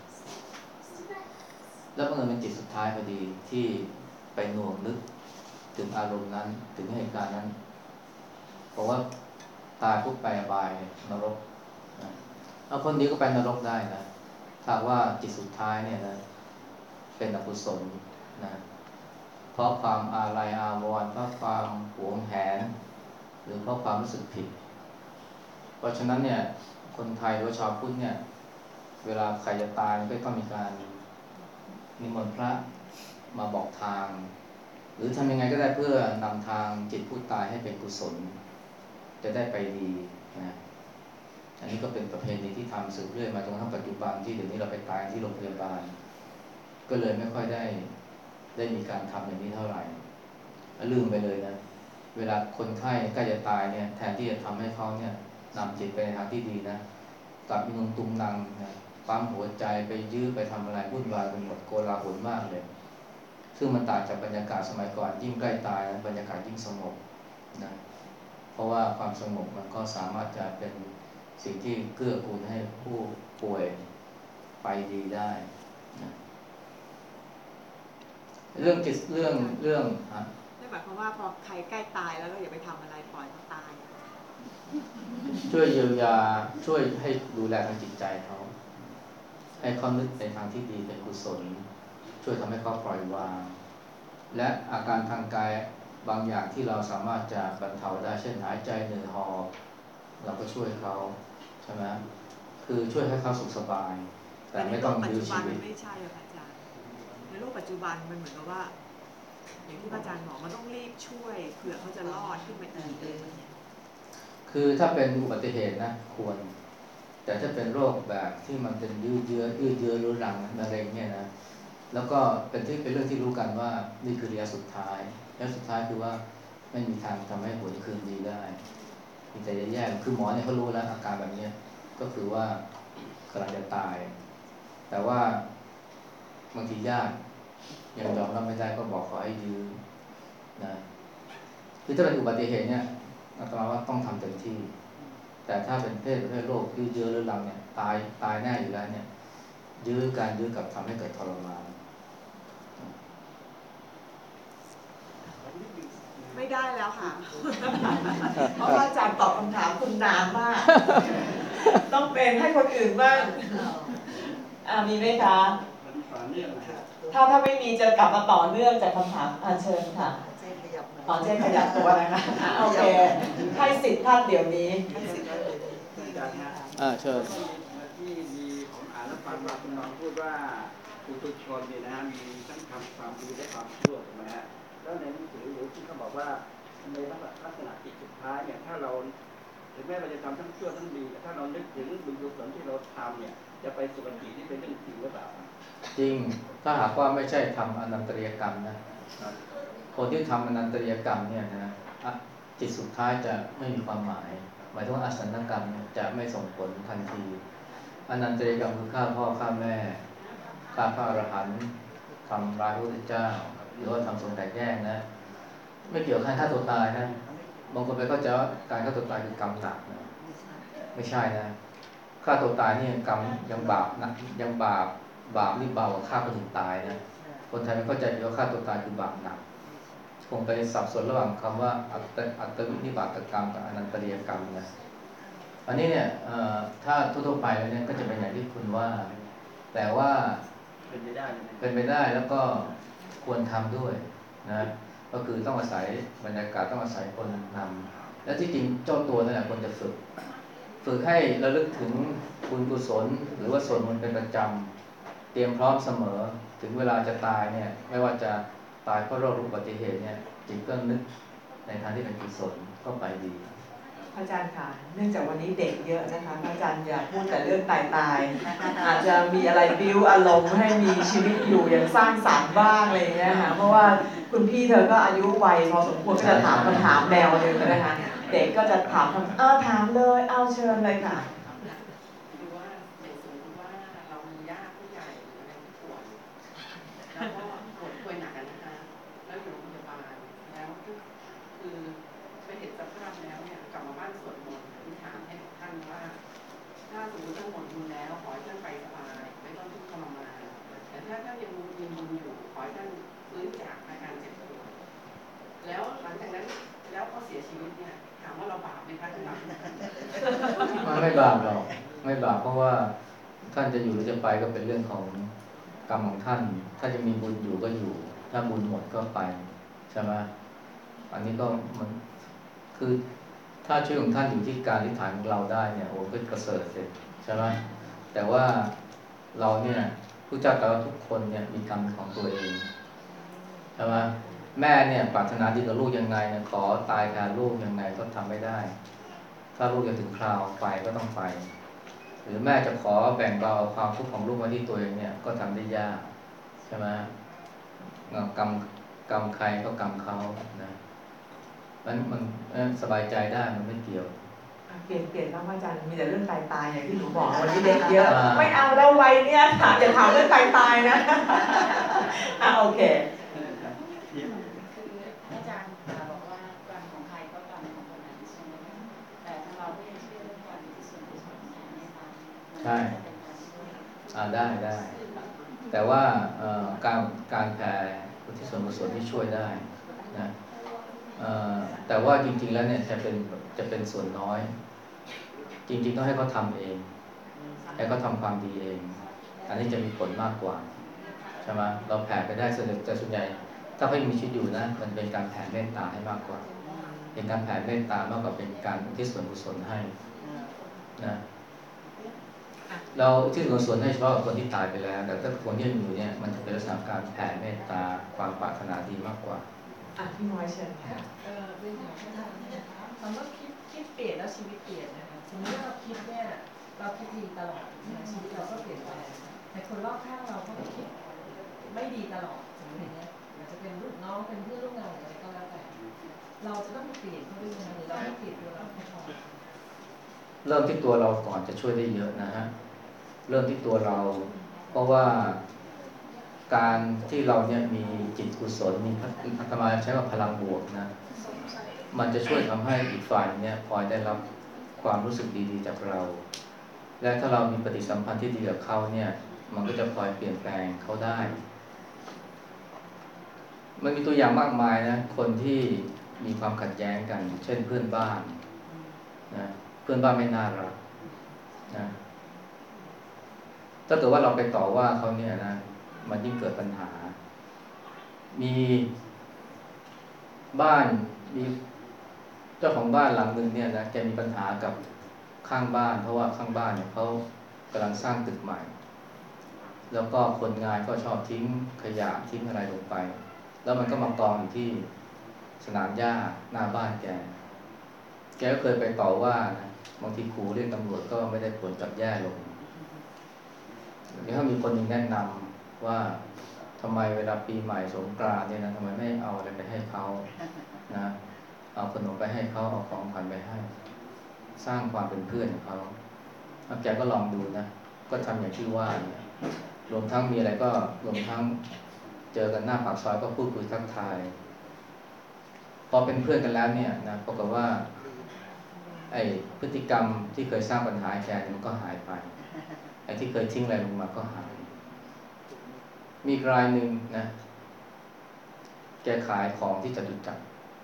แล้วบังเอิญเป็นจิตสุดท้ายพอดีที่ไปหน่วงนึกถึงอารมณ์นั้นถึงเหตุการณ์นั้นเพราะว่าตายปุ๊บไปอบายนรกเอาคนดีก็ไปนรกได้นะถ้าว่าจิตสุดท้ายเนี่ยนะเป็นอกุศลนะเพราะความอาลัยอาวรณ์เพราะความหวงแหนหรือเพราะความรู้สึกผิดเพราะฉะนั้นเนี่ยคนไทยหรือชาวพุทธเนี่ยเวลาใครจะตายก็ต้องมีการนิมนต์พระมาบอกทางหรือทำยังไงก็ได้เพื่อนำทางจิตผู้ตายให้เป็นกุศลจะได้ไปดีนะอันนี้ก็เป็นประเพณีที่ทำสืบเรื่อยมาจนกระทั่งปัจจุบันที่เดี๋ยวนี้เราไปตายที่โรงพยาบาลก็เลยไม่ค่อยได้มีการทำอย่างนี้เท่าไหร่ลืมไปเลยนะเวลาคนไข้ใกล้จะตายเนี่ยแทนที่จะทำให้เขาเนี่ยนำจิตไปในทางที่ดีนะกลับมีนุงตุงนังนะปั๊มหัวใจไปยื้อไปทำอะไรวุ่นวายไปหมดโกลาหลมากเลยซึ่งมันต่างจากบรรยากาศสมัยก่อนยิ่งใกล้ตายบรรยากาศยิ่งสงบนะเพราะว่าความสงบมันก็สามารถจะเป็นสิ่งที่เกื้อกูลให้ผู้ป่วยไปดีได้นะเรื่องจิตเรื่องไม่หมายความว่าพอใครใกล้ตายแล้วก็อย่าไปทำอะไรปล่อยเขาตายช่วยเยียวยาช่วยให้ดูแลทางจิตใจเขาให้เขานึกในทางที่ดีเป็นกุศลช่วยทำให้เขาปล่อยวางและอาการทางกายบางอย่างที่เราสามารถจะบรรเทาได้เช่นหายใจเหนื่อยหอบเราก็ช่วยเขาใช่ไหมคือช่วยให้เขาสุขสบายแต่ไม่ต้องยื้อชีวิตไม่ใช่หรอกอาจารย์ในโลกปัจจุบันมันเหมือนกับว่าอย่างที่อาจารย์บอกมันต้องรีบช่วยเผื่อเขาจะรอดขึ้นมาอีกเลยคือถ้าเป็นอุบัติเหตุนะควรแต่ถ้าเป็นโรคแบบที่มันเป็นยืดเยื้อรุนแรงมะเร็งเนี่ยนะแล้วก็เป็นเรื่องที่รู้กันว่านี่คือระยะสุดท้ายแล้วสุดท้ายคือว่าไม่มีทางทำให้หวนคืนดีได้มีแต่แย่ๆคือหมอเนี่ยเขารู้แล้วอาการแบบนี้ก็คือว่ากำลังจะตายแต่ว่าบางทีญาติยังยอมรับไม่ได้ก็บอกขอให้ยื้อนะคือถ้าเป็นอุบัติเหตุเนี่ยอาตมาว่าต้องทำเต็มที่แต่ถ้าเป็นเพศโรคยืดเยื้อเรื้อรังเนี่ยตายแน่อยู่แล้วเนี่ยยื้อกับทำให้เกิดทรมานไม่ได้แล้วค่ะ เพราะว่าอาจารย์ตอบคำถามคุณนานมาก ต้องเป็นให้คนอื่นบ้างมีไหมคะถ้าไม่มีจะกลับมาต่อเนื่องจากคำถามเชิญค่ะเจ๊ขยับตัวนะคะโอเคให้สิทธิ์ท่านเดี๋ยวนี้เชิญที่มีผมอ่านแล้วฟังว่าคุณน้องพูดว่าปุถุชนเนี่ยนะฮะมีทั้งความดีและความชั่วถูกไหมฮะแล้วในหนังสือหรือที่เขาบอกว่าในลักษณะจิตสุดท้ายเนี่ยถ้าเราถึงแม้เราจะทำทั้งชั่วทั้งดีถ้าเรานึกถึงบุญกุศลที่เราทำเนี่ยจะไปสุคตินี่เป็นเรื่องจริงหรือเปล่าจริงถ้าหากว่าไม่ใช่ทำอนันตริยกรรมนะคนที่ทำอนันตริยกรรมเนี่ยนะจิตสุดท้ายจะไม่มีความหมายหมายถึงว่าอสัญญกรรมจะไม่ส่งผลทันทีอนันตริยกรรมคือฆ่าพ่อฆ่าแม่ฆ่าพระอรหันต์ทำร้ายพระพุทธเจ้าหรือว่าทำสงฆ์แตกแยกนะไม่เกี่ยวกับฆ่าตัวตายนะบางคนไปเข้าใจว่าการฆ่าตัวตายคือกรรมหนักนะไม่ใช่นะฆ่าตัวตายนี่กรรมยังบาปนะยังบาปนี่เบากว่าฆ่าคนอื่นตายนะคนไทยไม่เข้าใจว่าฆ่าตัวตายคือบาปหนักคงไปสับสนระหว่างคำว่าอัตวินิบาตกรรมกับอนันตริยกรรมนะอันนี้เนี่ยถ้าทั่วๆไปแล้วเนี่ยก็จะเป็นอย่างที่คุณว่าแต่ว่าเป็นไปได้แล้วก็ควรทำด้วยนะก็คือต้องอาศัยบรรยากาศต้องอาศัยคนนำและที่จริงเจ้าตัวนั่นแหละควรจะฝึกให้ระลึกถึงบุญกุศลหรือว่าส่วนมันเป็นประจำเตรียมพร้อมเสมอถึงเวลาจะตายเนี่ยไม่ว่าจะตายเพราะโรคอุบัติเหตุเนี่ยจิตก็นึกในทางที่เป็นกุศลก็ไปดีอาจารย์ค่ะเนื่องจากวันนี้เด็กเยอะนะคะอาจารย์อย่าพูดแต่เรื่องตายอาจจะมีอะไรบิ้วอารมณ์ให้มีชีวิตอยู่อย่างสร้างสรรค์บ้างอะไรอย่างเงี้ยค่ะเพราะว่าคุณพี่เธอก็อายุวัยพอสมควรก็จะถามคำถามแนวนึงนะคะเด็กก็จะถามถามเลยเชิญเลยค่ะแล้วหลังจากนั้นแล้วพอเสียชีวิตเนี่ยถามว่าเราบาปไหมคะท่านบาปไม่บาปหรอกไม่บาปเพราะว่าท่านจะอยู่หรือจะไปก็เป็นเรื่องของกรรมของท่านถ้าจะมีบุญอยู่ก็อยู่ถ้าบุญหมดก็ไปใช่ไหมอันนี้ก็มันคือถ้าช่วยของท่านอยู่ที่การอธิษฐานของเราได้เนี่ยโอ้ก็ประเสริฐเลยใช่ไหมแต่ว่าเราเนี่ยผู้เจ้าแต่ว่าทุกคนเนี่ยมีกรรมของตัวเองใช่ไหมแม่เนี่ยปรารถนาดีกับลูกยังไงขอตายแทนลูกยังไงก็ทำไม่ได้ถ้าลูกจะถึงคราวไปก็ต้องไปหรือแม่จะขอแบ่งเบาความทุกข์ของลูกไว้ที่ตัวเองเนี่ยก็ทำได้ยากใช่ไหมกรรมใครก็กรรมเขานะมันสบายใจได้มันไม่เกี่ยวเปลี่ยนบ้างอาจารย์มีแต่เรื่องตายอย่างที่หนูบอกวันนี้เด็กเยอะไม่เอาแล้ววัยเนี่ยค่ะอย่าถามเรื่องตายนะโอเคอาจารย์บอกว่ากรรมของใครก็กรรมของคนนั้นใช่ไหมคะแต่ถ้าเราไม่เชื่อเรื่องกรรมที่ส่วนกุศลไม่ตามใช่ได้แต่ว่าการแผ่อุทิศส่วนกุศลที่ช่วยได้นะแต่ว่าจริงๆแล้วเนี่ยจะเป็นส่วนน้อยจริงๆต้องให้เขาทำเองให้เขาทำความดีเองอันนี้จะมีผลมากกว่าใช่ไหมเราแผ่ไปได้ส่วนใหญ่ถ้าเขายังมีชีวิตอยู่นะมันเป็นการแผ่เมตตาให้มากกว่าเป็นการแผ่เมตตามากกว่าเป็นการอุทิศส่วนกุศลให้นะเราอุทิศส่วนกุศลให้เฉพาะกับคนที่ตายไปแล้วแต่ถ้าคนที่ยังอยู่เนี่ยมันจะเป็นลักษณะการแผ่เมตตาความปรารถนาดีมากกว่าพี่น้อยเชิญค่ะเป็นอย่างที่ท่านนะคะคำว่าคิดเปลี่ยนแล้วชีวิตเปลี่ยนนะคะสมมติว่าเราคิดเนี่ยเราคิดดีตลอดชีวิตเราก็เปลี่ยนแปลงแต่คนรอบข้างเราก็คิดไม่ดีตลอดอย่างเงี้ยอาจจะเป็นลูกน้องเป็นเพื่อนร่วมงานอะไรก็แล้วแต่เราจะต้องเปลี่ยนเขาด้วยนะหรือเราต้องเปลี่ยนตัวเราพอเริ่มที่ตัวเราก่อนจะช่วยได้เยอะนะฮะเริ่มที่ตัวเราเพราะว่าการที่เราเนี่ยมีจิตกุศลมีอาตมาใช้ว่าพลังบวกนะมันจะช่วยทำให้อีกฝ่ายเนี่ยพลอยได้รับความรู้สึกดีๆจากเราและถ้าเรามีปฏิสัมพันธ์ที่ดีกับเขาเนี่ยมันก็จะพลอยเปลี่ยนแปลงเขาได้มันมีตัวอย่างมากมายนะคนที่มีความขัดแย้งกันเช่นเพื่อนบ้านนะเพื่อนบ้านไม่น่ารักนะถ้าเกิดว่าเราไปต่อว่าเขาเนี่ยนะมันยิ่งเกิดปัญหามีบ้านมีเจ้าของบ้านหลังนึงเนี่ยนะแกมีปัญหากับข้างบ้านเพราะว่าข้างบ้านเนี่ยเขากำลังสร้างตึกใหม่แล้วก็คนงานก็ชอบทิ้งขยะทิ้งอะไรลงไปแล้วมันก็มากองอยู่ที่สนามหญ้าหน้าบ้านแกก็เคยไปต่อว่านะบางทีขู่เรียกตำรวจก็ไม่ได้ผลจับแย่ลงเดี๋ยวถ้ามีคนหนึ่งแนะนำว่าทำไมเวลาปีใหม่สงกรานต์เนี่ยนะทำไมไม่เอาอะไรไปให้เขานะเอาขนมไปให้เขาเอาของขวัญไปให้สร้างความเป็นเพื่อนของเขาแกก็ลองดูนะก็ทำอย่างที่ว่าเนี่ยรวมทั้งมีอะไรก็รวมทั้งเจอกันหน้าปากซอยก็พูดคุยทักทายพอเป็นเพื่อนกันแล้วเนี่ยนะปรากฏว่าไอ้พฤติกรรมที่เคยสร้างปัญหาแกมันก็หายไปไอ้ที่เคยทิ้งอะไรลงมาก็หายมีรายหนึ่งนะแกขายของที่จตุจักร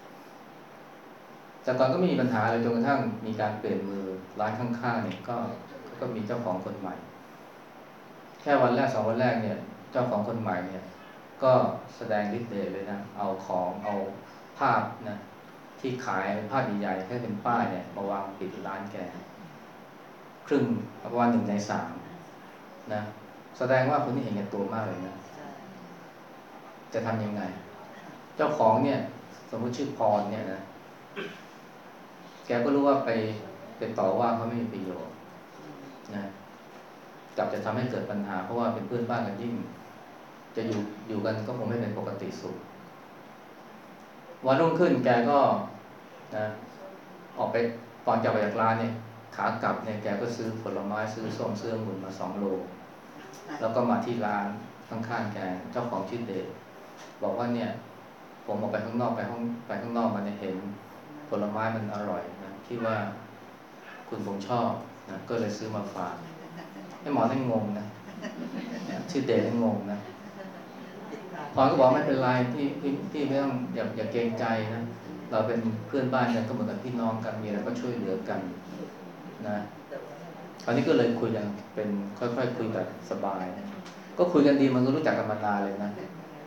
แต่ก่อนก็ไม่มีปัญหาเลยจนกระทั่งมีการเปลี่ยนมือร้านข้างๆเนี่ยก็มีเจ้าของคนใหม่แค่วันแรก2 วันแรกเนี่ยเจ้าของคนใหม่เนี่ยก็แสดงฤทธิ์เดชเลยนะเอาภาพนะที่ขายภาพใหญ่ๆแค่เป็นป้ายเนี่ยมาวางปิดร้านแกครึ่งประมาณ1 ใน 3นะแสดงว่าคนที่เห็นแก่ตัวมากเลยนะจะทำยังไงเจ้าของเนี่ยสมมติชื่อพรเนี่ยนะแกก็รู้ว่าไปต่อว่าเขาไม่มีประโยชน์นะกลับจะทำให้เกิดปัญหาเพราะว่าเป็นเพื่อนบ้านกันยิ่งจะอยู่กันก็คงไม่เป็นปกติสุขวันรุ่งขึ้นแกก็นะออกไปตอนจะไปจากร้านเนี่ยขากลับเนี่ยแกก็ซื้อผลไม้ซื้อส้มซื้อองุ่นมา2 โลแล้วก็มาที่ร้านข้างๆแกเจ้าของชื่อเดชบอกว่าเนี่ยผมออกไปข้างนอกไปข้างนอกมาเนี่ยเห็นผลไม้มันอร่อยนะที่ว่าคุณผมชอบนะก็เลยซื้อมาฝากให้หมอนั่งงงนะชื่อเดชนั่งงงนะพรก็บอกไม่เป็นไรที่ไม่ต้องอย่าเกรงใจนะเราเป็นเพื่อนบ้านกันก็เหมือนกับพี่น้องกันมีอะไรก็ช่วยเหลือกันนะคราวนี้ก็เลยคุยกันเป็นค่อยๆคุยแบบสบายก็คุยกันดีมันก็รู้จักกันมานานเลยนะ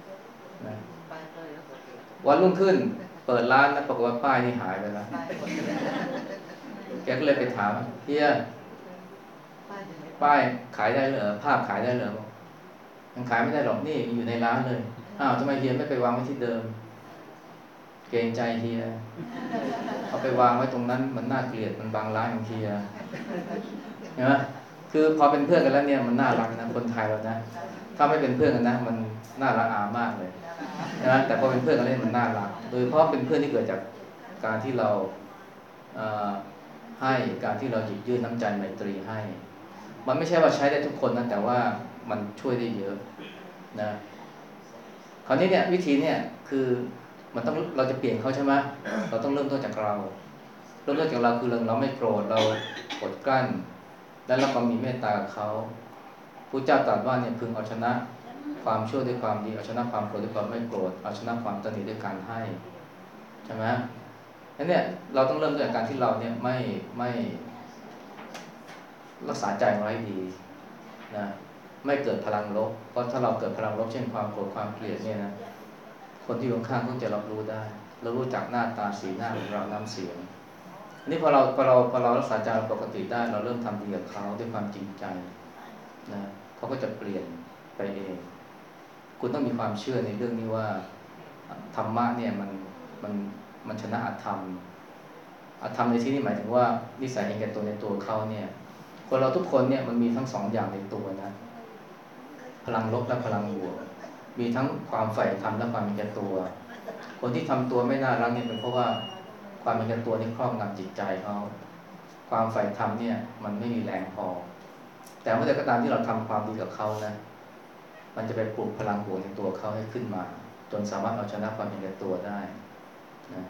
วันรุ่งขึ้นเปิดร้านนะปรากฏว่าป้ายนี่หายไปแล้วแกก็เลยไปถามเฮียป้ายขายได้เหรอภาพขายได้เหรอยังขายไม่ได้หรอกนี่อยู่ในร้านเลยอ้าวทำไมเฮียไม่ไปวางไว้ที่เดิมเกรงใจเฮียเอาไปวางไว้ตรงนั้นมันน่าเกลียดมันบังร้านของเฮียเห็นไหมคือพอเป็นเพื่อนกันแล้วเนี่ยมันน่ารักนะคนไทยเรานะถ้าไม่เป็นเพื่อนกันนะมันน่ารักอามากเลยนะแต่พอเป็นเพื่อนกันแล้วมันน่ารักโดยเพราะเป็นเพื่อนที่เกิดจากการที่เราให้การที่เราหยิบยื่นน้ำใจไมตรีให้มันไม่ใช่ว่าใช้ได้ทุกคนนะแต่ว่ามันช่วยได้เยอะนะคราวนี้เนี่ยวิธีเนี่ยคือมันต้องเราจะเปลี่ยนเขาใช่ไหมเราต้องเริ่มต้นจากเราเริ่มต้นจากเราคือเราไม่โกรธเราอดกลั้นและเราก็มีเมตตากับเขาพุทธเจ้าตรัสว่าเนี่ยพึงเอาชนะความชั่วด้วยความดีเอาชนะความโกรธด้วยความไม่โกรธเอาชนะความตนีด้วยการให้ใช่ไหมนั่นเนี่ยเราต้องเริ่มจากการที่เราเนี่ยไม่รักษาใจไว้ดีนะไม่เกิดพลังลบเพราะถ้าเราเกิดพลังลบเช่นความโกรธความเกลียดเนี่ยนะคนที่อยู่ข้างๆก็จะรับรู้ได้เรารู้จักหน้าตาสีหน้าของเราน้ำเสียงอันนี้พอเรารักษาใจเราปกติได้เราเริ่มทำดีกับเขาด้วยความจริงใจนะเขาก็จะเปลี่ยนไปเองคุณต้องมีความเชื่อในเรื่องนี้ว่าธรรมะเนี่ยมันชนะอธรรมในที่นี้หมายถึงว่านิสัยเห็นแก่ตัวในตัวเขาเนี่ยคนเราทุกคนเนี่ยมันมีทั้ง2 อย่างในตัวนะพลังลบและพลังบวกมีทั้งความใฝ่ธรรมและความเห็นแก่ตัวคนที่ทำตัวไม่น่ารักเนี่ยเป็นเพราะว่าความเห็นแก่ตัวนี่ครอบงำจิตใจเขาความใฝ่ธรรมเนี่ยมันไม่มีแรงพอแต่เมื่อใดก็ตามที่เราทำความดีกับเขานะมันจะไปปลุกพลังบวกในตัวเขาให้ขึ้นมาจนสามารถเอาชนะความเห็นแก่ตัวได้นะ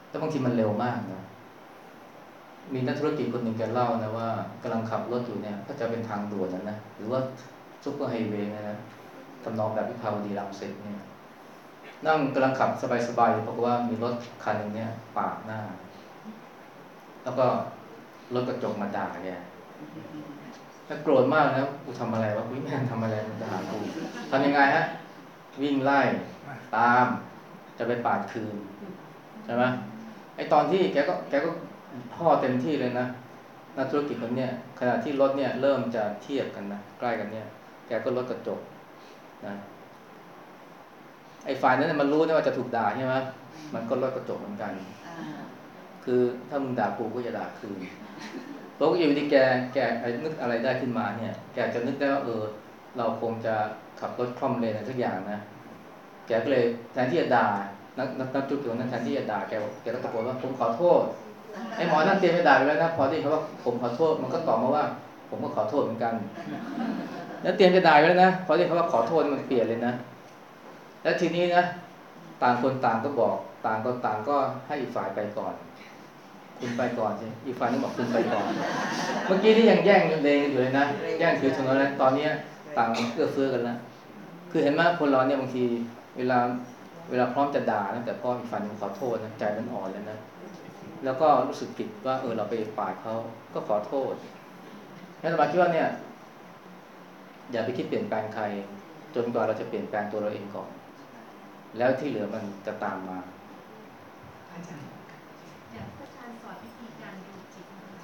แต่บางทีมันเร็วมากนะมีนักธุรกิจคนหนึ่งแกเล่านะว่ากำลังขับรถอยู่เนี่ยก็จะเป็นทางด่วนนะหรือว่าซุปเปอร์ไฮเวย์นะทำนองแบบวิภาวดีรังสิตเนี่ยนั่งกำลังขับสบายๆเพราะว่ามีรถคันหนึ่งเนี่ยปาดหน้าแล้วก็รถกระจกมาด่าแกถ้าโกรธมากนะกูทำอะไรวะกูแม่งทำอะไรมันจะหากูทำยังไงฮะวิ่งไล่ตามจะไปปาดคืนใช่ไหมไอตอนที่แกก็พ่อเต็มที่เลยนะนักธุรกิจคนเนี้ยขณะที่รถเนี่ยเริ่มจะเทียบกันนะใกล้กันเนี่ยแกก็ลดกระจกนะไอ้ฝ่ายนั้นมันรู้นะว่าจะถูกด่าใช่ไหมมันก็ลดกระจกเหมือนกันคือถ้ามึงด่ากูก็จะด่าคืนเพราะอยู่ดีแกนึกอะไรได้ขึ้นมาเนี่ยแกจะนึกได้ว่าเราคงจะขับรถคล่อมเลนอะไรสักอย่างนะแกก็เลยแทนที่จะด่านักธุรกิจนั้นแทนที่จะด่าแกก็ตะโกนว่าผมขอโทษไอ้หมอนั่นเตรียมไปด่าไปแล้วนะพอที่เขาว่าผมขอโทษมันก็ตอบมาว่าผมก็ขอโทษเหมือนกันแล้วเตรียมจะด่าไปแล้วนะพอที่เขาว่าขอโทษมันเปลี่ยนเลยนะแล้วทีนี้นะต่างคนต่างก็บอกต่างก็ให้อีกฝ่ายไปก่อนคุณไปก่อนใช่อีกฝ่ายนึงบอกคุณไปก่อนเมื่อกี้นี่ยังแย่งเลนอยู่เลยนะแย่งถือถนนแล้วตอนนี้ต่างเอื้อเฟื้อกันแล้วคือเห็นไหมคนเราเนี่ยบางทีเวลาพร้อมจะด่านะแต่พออีกฝ่ายนึงขอโทษนะใจมันอ่อนแล้วนะแล้วก็รู้สึกผิดว่าเราไปปาดเขาก็ขอโทษงั้นอาตมาคิดว่าเนี่ยอย่าไปคิดเปลี่ยนแปลงใครจนกว่าเราจะเปลี่ยนแปลงตัวเราเองก่อนแล้วที่เหลือมันจะตามมาอาจารย์อยากอาจารย์สอนวิธีการดูจิต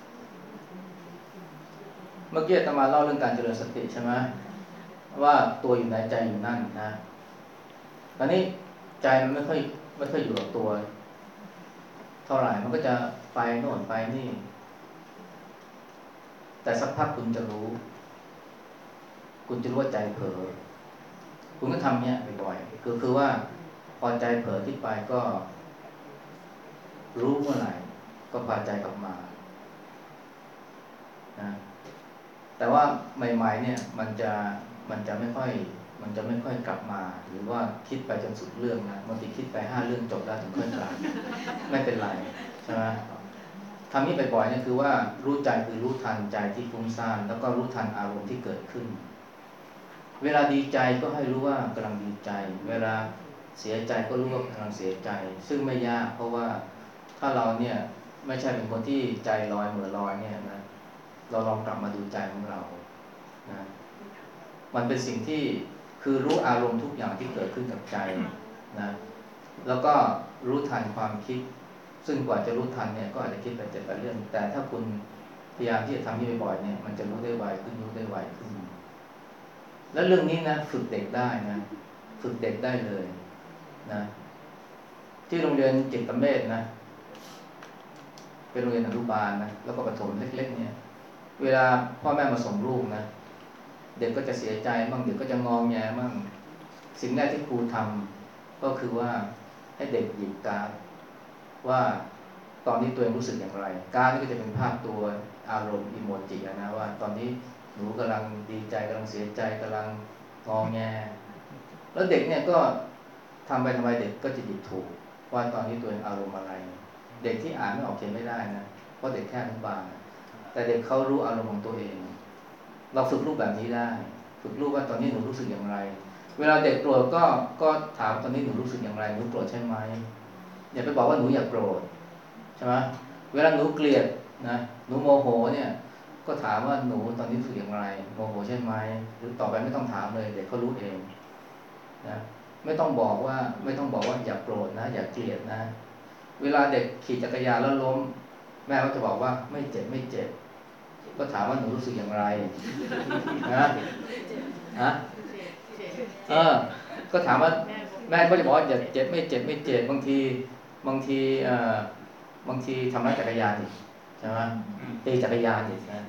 เมื่อกี้อาตมาเล่าเรื่องการเจริญสติใช่ไหมว่าตัวอยู่ไหนใจอยู่นั่นนะตอนนี้ใจมันไม่ค่อยอยู่กับตัวเท่าไหร่มันก็จะไปโน่นไปนี่แต่สักพักคุณจะรู้ว่าใจเผลอคุณก็ทำเนี้ยบ่อยๆคือว่าพอใจเผลอที่ไปก็รู้เมื่อไหร่ก็พาใจกลับมานะแต่ว่าใหม่ๆเนี่ยมันจะไม่ค่อยกลับมาหรือว่าคิดไปจนสุดเรื่องนะบางทีคิดไป5 เรื่องจบแล้วถึงค่อยกลับไม่เป็นไรใช่ไหมทำนี้บ่อยๆเนี่ยคือว่ารู้ใจคือรู้ทันใจที่ฟุ้งซ่านแล้วก็รู้ทันอารมณ์ที่เกิดขึ้นเวลาดีใจก็ให้รู้ว่ากำลังดีใจเวลาเสียใจก็รู้ว่ากำลังเสียใจซึ่งไม่ยากเพราะว่าถ้าเราเนี่ยไม่ใช่เป็นคนที่ใจลอยเหม่อลอยเนี่ยนะเราลองกลับมาดูใจของเรานะมันเป็นสิ่งที่คือรู้อารมณ์ทุกอย่างที่เกิดขึ้นกับใจนะแล้วก็รู้ทันความคิดซึ่งกว่าจะรู้ทันเนี่ยก็อาจจะคิดไป7-8 เรื่องแต่ถ้าคุณพยายามที่จะทำให้บ่อยๆเนี่ยมันจะรู้ได้ไวขึ้นรู้ได้ไวขึ้นแล้วเรื่องนี้นะฝึกเด็กได้นะฝึกเด็กได้เลยนะที่โรงเรียนจิตเมธนะเป็นโรงเรียนอนุบาลนะแล้วก็ประถมเล็กๆเนี่ยเวลาพ่อแม่มาส่งลูกนะเด็กก็จะเสียใจบ้างเด็กก็จะงอแงบ้างสิ่งแรกที่ครูทำก็คือว่าให้เด็กหยิบการ์ดว่าตอนนี้ตัวเองรู้สึกอย่างไรการ์ดนี่ก็จะเป็นภาพตัวอารมณ์อิโมจินะว่าตอนนี้หนูกำลังดีใจกำลังเสียใจกำลังงอแงแล้วเด็กเนี่ยก็ทำไปเด็กก็จะหยิบถูกว่าตอนนี้ตัวเองอารมณ์อะไรเด็กที่อ่านไม่ออกเขียนไม่ได้นะเพราะเด็กแค่อนุบาลแต่เด็กเขารู้อารมณ์ของตัวเองเราฝึกรูปแบบนี้ได้ฝึกรูปว่าตอนนี้หนูรู้สึกอย่างไรเวลาเด็กโกรธก็ถามตอนนี้หนูรู้สึกอย่างไรหนูโกรธใช่ไหมอย่าไปบอกว่าหนูอยากโกรธใช่ไหมเวลาหนูเกลียดนะหนูโมโหเนี่ยก็ถามว่าหนูตอนนี้รู้สึกอย่างไรโมโหใช่ไหมหรือต่อไปไม่ต้องถามเลยเด็กเขารู้เองนะไม่ต้องบอกว่าอย่าโกรธนะอย่าเกลียดนะเวลาเด็กขี่จักรยานแล้วล้มแม่ก็จะบอกว่าไม่เจ็บก็ถามว่าหนูรู้สึกอย่างไรนะก็ถามว่าแม่ก็จะบอกว่าอย่าเจ็บบางทีทำร้ายจักรยานอีกใช่ไหมตีจักรยานอีกนะ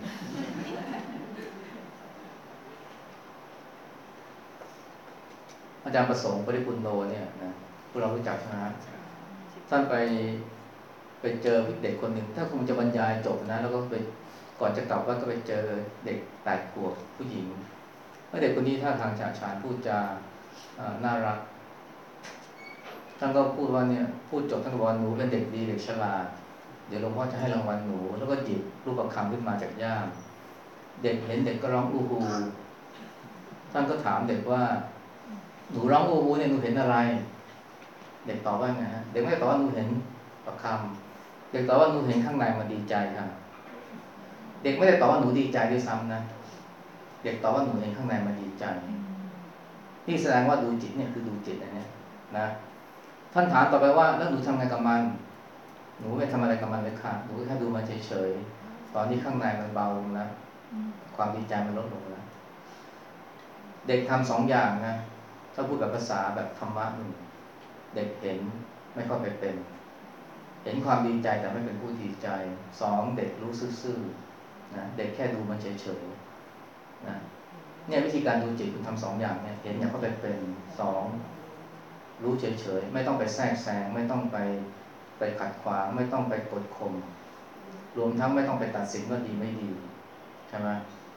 อาจารย์ประสงค์ปริปุณโญเนี่ยนะพวกเรารู้จักใช่ไหมท่านไปเจอเด็กคนหนึ่งถ้าคงจะบรรยายจบนะแล้วก็ไปก่อนจะกลับว่าก็ไปเจอเด็ก8 ขวบผู้หญิงเด็กคนนี้ท่าทางฉะฉานพูดจาน่ารักท่านก็พูดว่าเนี่ยพูดจบท่านก็บอกว่าหนูเป็นเด็กดีเด็กฉลาดเดี๋ยวหลวงพ่อจะให้รางวัลหนูแล้วก็หยิบรูปประคำขึ้นมาจากย่ามเด็กเห็นเด็กก็ร้องอู้ฮูท่านก็ถามเด็กว่าหนูร้องอู้ฮูเนี่ยหนูเห็นอะไรเด็กตอบว่าไงฮะเด็กไม่ได้ตอบว่าหนูเห็นประคำเด็กตอบว่าหนูเห็นข้างในมันดีใจค่ะเด็กไม่ได้ตอบว่าหนูดีใจด้วยซ้ำนะเด็กตอบว่าหนูเห็นข้างในมันดีใจนี่แสดงว่าดูจิตเนี่ยคือดูจิตนะเนี่ยนะท่านถามต่อไปว่าแล้วหนูทำไงกับมันหนูไม่ทำอะไรกับมันเลยค่ะหนูแค่ดูมันเฉยๆตอนนี้ข้างในมันเบาลงนะความดีใจมันลดลงแล้วเด็กทำ2 อย่างนะถ้าพูดแบบภาษาแบบธรรมะหนึ่งเด็กเห็นไม่เข้าไปเป็นเห็นความดีใจแต่ไม่เป็นผู้ดีใจ2เด็กรู้ซื่อๆนะเด็กแค่ดูมันเฉยๆนะเนี่ยวิธีการดูจิตคุณทำ2 อย่างเนี่ยเห็นอย่าเข้าไปเป็น2รู้เฉยๆไม่ต้องไปแทรกแซงไม่ต้องไปขัดขวางไม่ต้องไปกดข่มรวมทั้งไม่ต้องไปตัดสินว่าดีไม่ดีใช่ไหม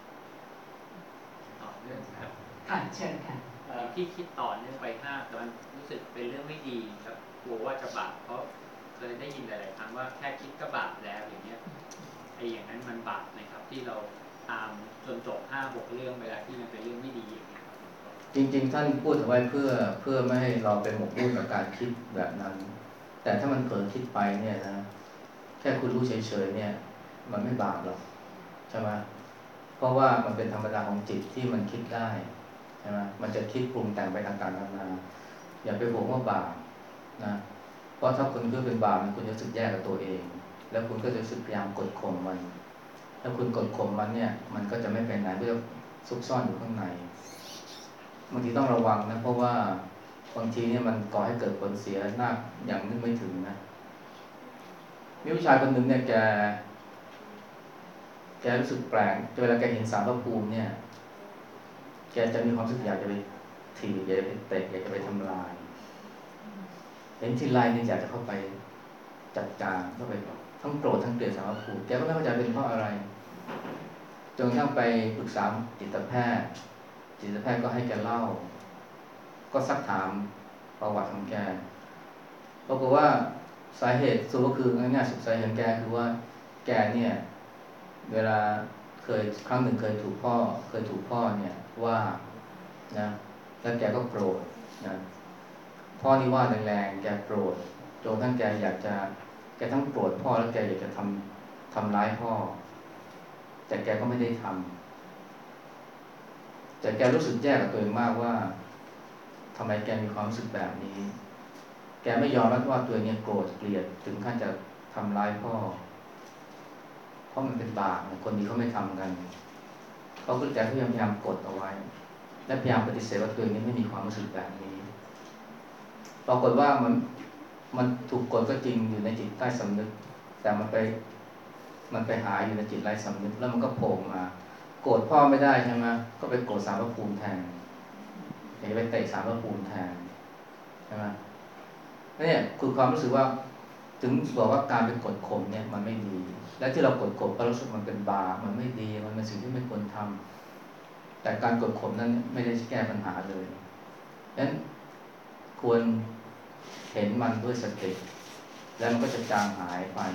ต่อเนื่องครับค่ะเชิญค่ะที่คิดต่อเนื่องไปแต่มันรู้สึกเป็นเรื่องไม่ดีครับกลัวว่าจะบาปเพราะเคยได้ยินหลายๆครั้งว่าแค่คิดก็บาปแล้วอย่างเงี้ยไอ้อย่างนั้นมันบาปนะครับที่เราตามจนจบ5-6 เรื่องเวลาที่มันเป็นเรื่องไม่ดีอย่างเงี้ยจริงๆท่านพูดเอาไว้เพื่อไม่ให้เราไปหมกมุ่นกับการคิดแบบนั้นแต่ถ้ามันเผลอคิดไปเนี่ยนะแค่คุณรู้เฉยๆเนี่ยมันไม่บาปหรอกใช่ไหมเพราะว่ามันเป็นธรรมดาของจิตที่มันคิดได้ใช่ไหมมันจะคิดปรุงแต่งไปต่างๆนานาอย่าไปห่วงว่าบาปนะเพราะถ้าคุณคิดเป็นบาปคุณจะรู้สึกแย่กับตัวเองแล้วคุณก็จะรู้สึกพยายามกดข่มมันถ้าคุณกดข่มมันเนี่ยมันก็จะไม่ไปไหนก็จะซุกซ่อนอยู่ข้างในบางทีต้องระวังนะเพราะว่าบางทีเนี่ยมันก่อให้เกิดผลเสียหน้าอย่างนึกไม่ถึงนะมีผู้ชายคนหนึ่งเนี่ยแกรู้สึกแปลกเวลาแกเห็นศาลพระภูมิเนี่ยแกจะมีความรู้สึกอยากจะไปถีบอยากจะไปเตะอยากจะไปทำลายเห็นทีไรเนี่ยอยากจะเข้าไปจัดการเข้าไปทั้งโกรธทั้งเกลียดศาลพระภูมิแกก็ไม่เข้าใจเป็นเพราะอะไรจนกระทั่งไปปรึกษาจิตแพทย์ก็ให้แกเล่าก็ซักถามประวัติของแกปรากฏว่าสาเหตุส่วนก็คือง่ายๆสาเหตุของแกคือว่าแกเนี่ยเวลาครั้งหนึ่งเคยถูกพ่อเนี่ยว่านะแล้วแกก็โกรธนะพ่อนี่ว่าแรงๆแกโกรธจนทั้งแกทั้งโกรธพ่อแล้วแกอยากจะทำร้ายพ่อแต่แกก็ไม่ได้ทำแต่แกรู้สึกแย่กับตัวเองมากว่าทำไมแกมีความรู้สึกแบบนี้แกไม่ยอมรับว่าตัวเองเนี่ยโกรธเกลียดถึงขั้นจะทำร้ายพ่อเพราะมันเป็นบาปคนดีเขาไม่ทำกันเขาก็จะพยายามกดเอาไว้และพยายามปฏิเสธว่าตัวเองนี้ไม่มีความรู้สึกแบบนี้ปรากฏว่ามันถูกกดก็จริงอยู่ในจิตใต้สำนึกแต่มันไปหาอยู่ในจิตไร้สำนึกแล้วมันก็โผล่มาโกรธพ่อไม่ได้ใช่ไหมก็ไปโกรธศาลพระภูมิแทนอยากจะไปเตะศาลพระภูมิแทนใช่ไหมเนี่ยคือความรู้สึกว่าถึงบอกว่าการไปกดข่มเนี่ยมันไม่ดีและที่เรากดข่มเพราะรู้สึกมันเป็นบาปมันไม่ดีมันเป็นสิ่งที่ไม่ควรทำแต่การกดข่มนั้นไม่ได้แก้ปัญหาเลยดังนั้นควรเห็นมันด้วยสติแล้วมันก็จะจางหายไป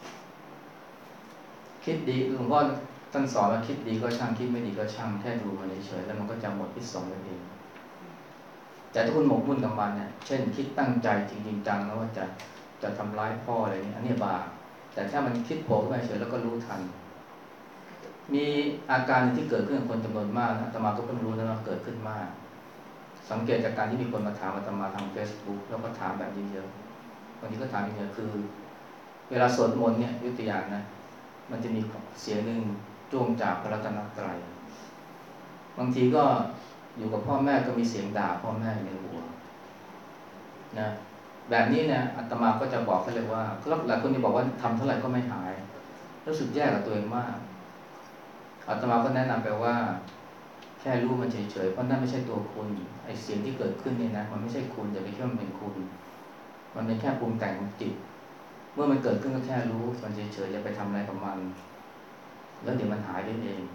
คิดดีหลวงพ่อท่านสอนว่าคิดดีก็ช่างคิดไม่ดีก็ช่างแค่ดูมันเฉยๆแล้วมันก็จะหมดพิษสงเองแต่ถ้าคุณหมกมุ่นกับมันเนี่ยเช่นคิดตั้งใจจริงๆจังแล้วว่าจะทำร้ายพ่ออะไรนี้อันนี้บาปแต่ถ้ามันคิดโผล่ขึ้นมาเฉยแล้วก็รู้ทันมีอาการที่เกิดขึ้นกับคนจำนวนมากนะอาตมาก็เพิ่งรู้นะว่าเกิดขึ้นมากสังเกตจากการที่มีคนมาถามอาตมาทาง Facebook แล้วก็ถามแบบเยอะๆบางทีก็ถามเยอะๆคือเวลาสวดมนต์เนี่ยยกตัวอย่างนะมันจะมีเสียงหนึ่งจ้วงจากพระรัตนตรัยบางทีก็อยู่กับพ่อแม่ก็มีเสียงด่าพ่อแม่ในหัวนะแบบนี้เนี่ยอาตมาก็จะบอกเขาเลยว่าหลายคนจะบอกว่าทำเท่าไหร่ก็ไม่หายรู้สึกแย่กับตัวเองมากอาตมาก็แนะนำไปว่าแค่รู้มันเฉยๆเพราะนั่นไม่ใช่ตัวคุณไอ้เสียงที่เกิดขึ้นเนี่ยนะมันไม่ใช่คุณอย่าไปคิดว่ามันเป็นคุณมันเป็นแค่ปรุงแต่งของจิตเมื่อมันเกิดขึ้นก็แค่รู้มันเฉยๆอย่าไปทำอะไรกับมันแล้วเดี๋ยวมันหายไปเอง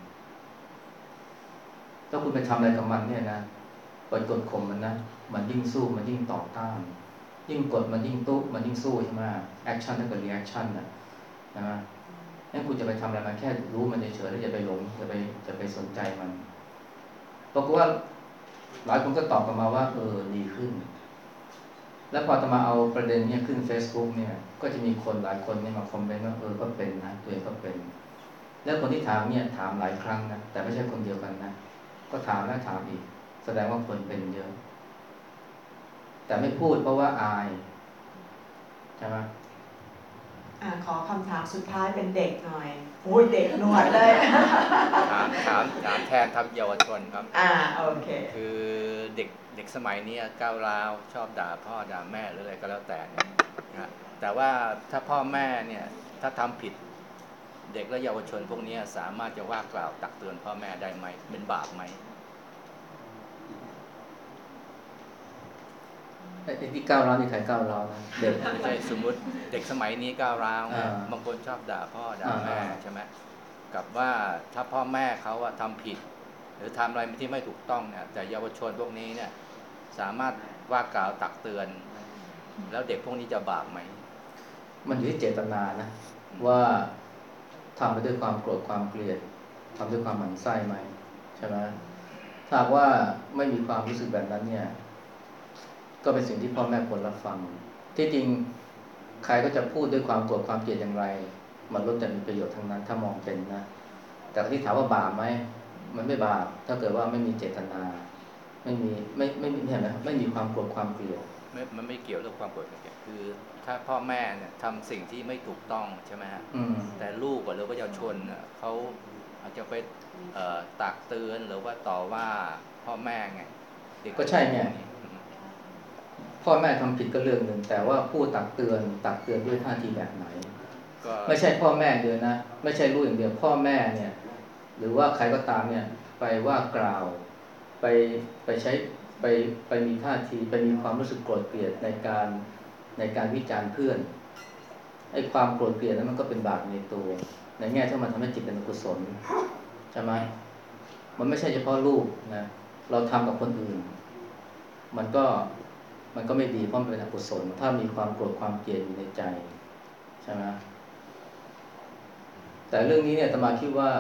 ถ้าคุณไปทำอะไรกับมันเนี่ยนะกดข่มมันนะมันยิ่งสู้มันยิ่งต่อต้านยิ่งกดมันยิ่งตู้มันยิ่งสู้ใช่ไหมแอคชั่นถ้าเกิดรีแอคชั่นนะงั้นคุณจะไปทำอะไรมันแค่รู้มันเฉยๆแล้วอย่าไปหลงอย่าไปสนใจมันปรากฏว่าหลายคนก็ตอบกลับมาว่าดีขึ้นแล้วพอจะมาเอาประเด็นนี้ขึ้น Facebook เนี่ยก็จะมีคนหลายคนเนี่ยมาคอมเมนต์ว่าก็เป็นนะตัวเองก็เป็นแล้วคนที่ถามเนี่ยถามหลายครั้งนะแต่ไม่ใช่คนเดียวกันนะก็ถามแล้วถามอีกแสดงว่าคนเป็นเยอะแต่ไม่พูดเพราะว่าอายใช่ไหมขอคำถามสุดท้ายเป็นเด็กหน่อยโอ้ยเด็กหนวดเลยถามแทนทัพเยาวชนครับโอเคคือเด็กสมัยนี้ก้าวร้าวชอบด่าพ่อด่าแม่หรืออะไรก็แล้วแต่เนี่ยนะแต่ว่าถ้าพ่อแม่เนี่ยถ้าทำผิดเด็กและเยาวชนพวกนี้สามารถจะว่ากล่าวตักเตือนพ่อแม่ได้ไหมเป็นบาปไหมไอ้ที่ก้าวร้าวนี่ใครก้าวร้าวนะเด็กไม่ใช่สมมุติเด็กสมัยนี้ก้าวร้าวบางคนชอบด่าพ่อด่าแม่ใช่ไหมกับว่าถ้าพ่อแม่เขาทำผิดหรือทำอะไรที่ไม่ถูกต้องเนี่ยแต่เยาวชนพวกนี้เนี่ยสามารถว่ากล่าวตักเตือนแล้วเด็กพวกนี้จะบาปไหมมันอยู่ที่เจตนานะว่าทำไปด้วยความโกรธความเกลียดทำด้วยความหมั่นไส้ไหมใช่ไหมถ้าว่าไม่มีความรู้สึกแบบนั้นเนี่ยก็เป็นสิ่งที่พ่อแม่ควรรับฟังที่จริงใครก็จะพูดด้วยความโกรธความเกลียดอย่างไรมันล้วนแต่มีประโยชน์ทั้งนั้นถ้ามองเป็นนะแต่ที่ถามว่าบาปไหมมันไม่บาปถ้าเกิดว่าไม่มีเจตนาไม่เห็นไหมไม่มีความโกรธความเกลียดมันไม่เกี่ยวเรื่องความโกรธความเกลียดคือถ้าพ่อแม่เนี่ยทำสิ่งที่ไม่ถูกต้องใช่ไหมฮะแต่ลูกหรือว่าเยาวชนเขาอาจจะไปตักเตือนหรือว่าต่อว่าพ่อแม่ไงก็ใช่ไงพ่อแม่ทำผิดก็เรื่องหนึ่งแต่ว่าผู้ตักเตือนด้วยท่าทีแบบไหนไม่ใช่พ่อแม่เดียวนะไม่ใช่ลูกอย่างเดียวพ่อแม่เนี่ยหรือว่าใครก็ตามเนี่ยไปว่ากล่าวไปใช้ไปมีท่าทีไปมีความรู้สึกโกรธเกลียดในการวิจารณ์เพื่อนไอ้ความโกรธเกลียดนั้นมันก็เป็นบาปในตัวในแง่ที่มันทำให้จิตเป็นอกุศลใช่ไหมมันไม่ใช่เฉพาะลูกนะเราทำกับคนอื่นมันก็ไม่ดีเพราะมันเป็นอกุศลถ้ามีความโกรธความเกลียดอยู่ในใจใช่ไหมแต่เรื่องนี้เนี่ยอาตมาคิดว่า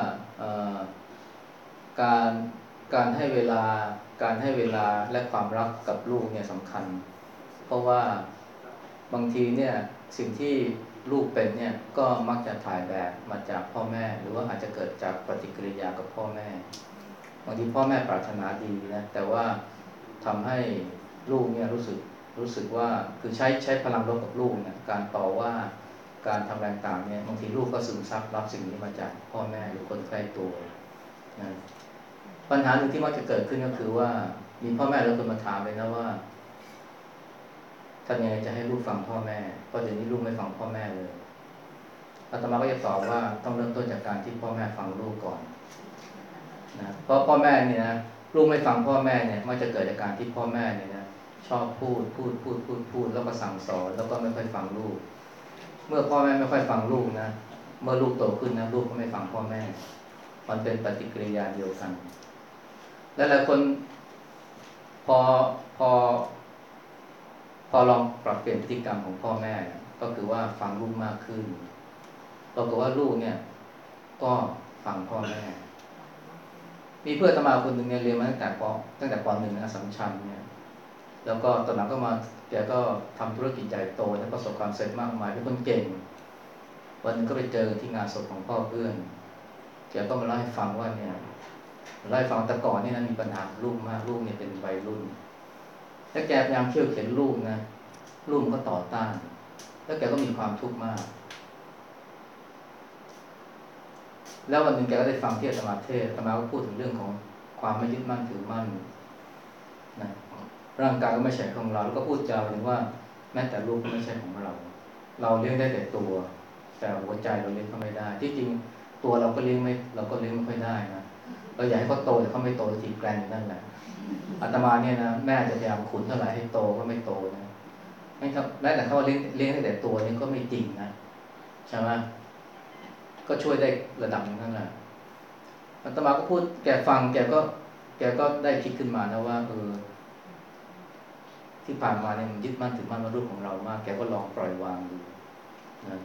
การให้เวลาและความรักกับลูกเนี่ยสำคัญเพราะว่าบางทีเนี่ยสิ่งที่ลูกเป็นเนี่ยก็มักจะถ่ายแบบมาจากพ่อแม่หรือว่าอาจจะเกิดจากปฏิกิริยากับพ่อแม่บางทีพ่อแม่ปรารถนาดีนะแต่ว่าทำให้ลูกเนี่ยรู้สึกว่าคือใช้พลังลบกับลูกเนี่ยการต่อว่าการทำแรงต่างเนี่ยบางทีลูกก็ซึมซับรับสิ่งนี้มาจากพ่อแม่หรือคนใกล้ตัวนะปัญหาหนึ่งที่มักจะเกิดขึ้นก็คือว่ามีพ่อแม่หลายคนมาถามเลยนะว่าทำยังไงจะให้ลูกฟังพ่อแม่เพราะเดี๋ยวนี้ลูกไม่ฟังพ่อแม่เลยอาตมาก็จะตอบว่าต้องเริ่มต้นจากการที่พ่อแม่ฟังลูกก่อนนะเพราะพ่อแม่เนี่ยนะลูกไม่ฟังพ่อแม่เนี่ยมันจะเกิดจากการที่พ่อแม่เนี่ยนะชอบพูดแล้วก็สั่งสอนแล้วก็ไม่ค่อยฟังลูกเมื่อพ่อแม่ไม่ค่อยฟังลูกนะเมื่อลูกโตขึ้นนะลูกก็ไม่ฟังพ่อแม่มันเป็นปฏิกิริยาเดียวกันและหลายคนพอลองปรับเปลี่ยนพฤติกรรมของพ่อแม่ก็คือว่าฟังลูกมากขึ้นปรากฏว่าลูกเนี่ยก็ฟังพ่อแม่มีเพื่อนอาตมาคนหนึ่งเนี่ยเรียนมาตั้งแต่ป .1 นะอัสสัมชัญเนี่ยแล้วก็ตอนหลังก็มาแกก็ทำธุรกิจใหญ่โตและประสบความสำเร็จมากมายเป็นคนเก่งวันนึงก็ไปเจอที่งานศพของพ่อเพื่อนแกก็มาเล่าให้ฟังว่าเนี่ยเล่าให้ฟังแต่ก่อนนี่นะมีปัญหาลูกมากลูกเนี่ยเป็นวัยรุ่นแล้วแกพยายามเขี่ยวเข็นลูกนะลูกก็ต่อต้านแล้วแกก็มีความทุกข์มากแล้ววันหนึ่งแกก็ได้ฟังที่อาตมาเทศน์อาตมาก็พูดถึงเรื่องของความไม่ยึดมั่นถือมั่นนะร่างกายก็ไม่ใช่ของเราแล้วก็พูดจาถึงว่าแม้แต่ลูกก็ไม่ใช่ของเราเลี้ยงได้แต่ตัวแต่หัวใจเราเลี้ยงเขาไม่ได้ที่จริงตัวเราก็เลี้ยงไม่ค่อยได้นะเราอยากให้เขาโตแต่เขาไม่โตทีแกล้งนั่นแหละอาตมาเนี่ยนะแม่จะพยายามขุนเท่าไหร่ให้โตก็ไม่โตนะไม่ครับแม้แต่เขาเลี้ยงได้แต่ตัวนี่ก็ไม่จริงนะใช่ไหมก็ช่วยได้ระดับนึงนั่นแหละอาตมาก็พูดแกฟังแกก็ได้คิดขึ้นมานะว่าที่ผ่านมาเนี่ยมันยึดมั่นถือมั่นว่าลูกของเรามากแกก็ลองปล่อยวางดูนะ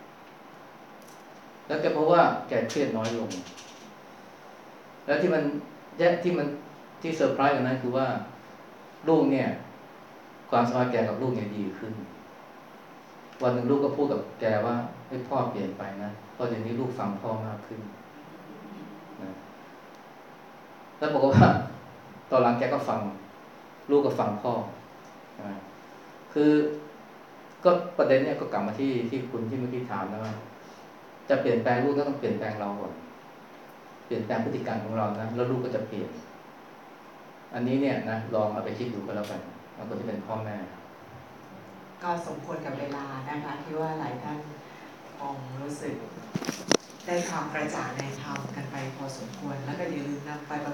แล้วแกพบว่าแกเครียดน้อยลงแล้วที่เซอร์ไพรส์กันนั้นคือว่าลูกเนี่ยความสัมพันธ์แกกับลูกเนี่ยดีขึ้นวันหนึ่งลูกก็พูดกับแกว่าพ่อเปลี่ยนไปนะเพราะเดี๋ยวนี้ลูกฟังพ่อมากขึ้นนะแล้วบอกว่าตอนหลังแกก็ฟังลูกก็ฟังพ่อนะคือก็ประเด็นเนี่ยก็กลับมาที่คุณที่เมื่อกี้ถามนะว่าจะเปลี่ยนแปลงลูกก็ต้องเปลี่ยนแปลงเราก่อนเปลี่ยนแปลงพฤติกรรมของเรานะแล้วลูกก็จะเปลี่ยนอันนี้เนี่ยนะลองเอาไปคิดดูก็แล้วกันเอาคนที่เป็นพ่อแม่ก็สมควรกับเวลานะคะที่ว่าหลายท่านคงรู้สึกได้ความกระจ่างในธรรมกันไปพอสมควรแล้วก็อย่าลืมนำไป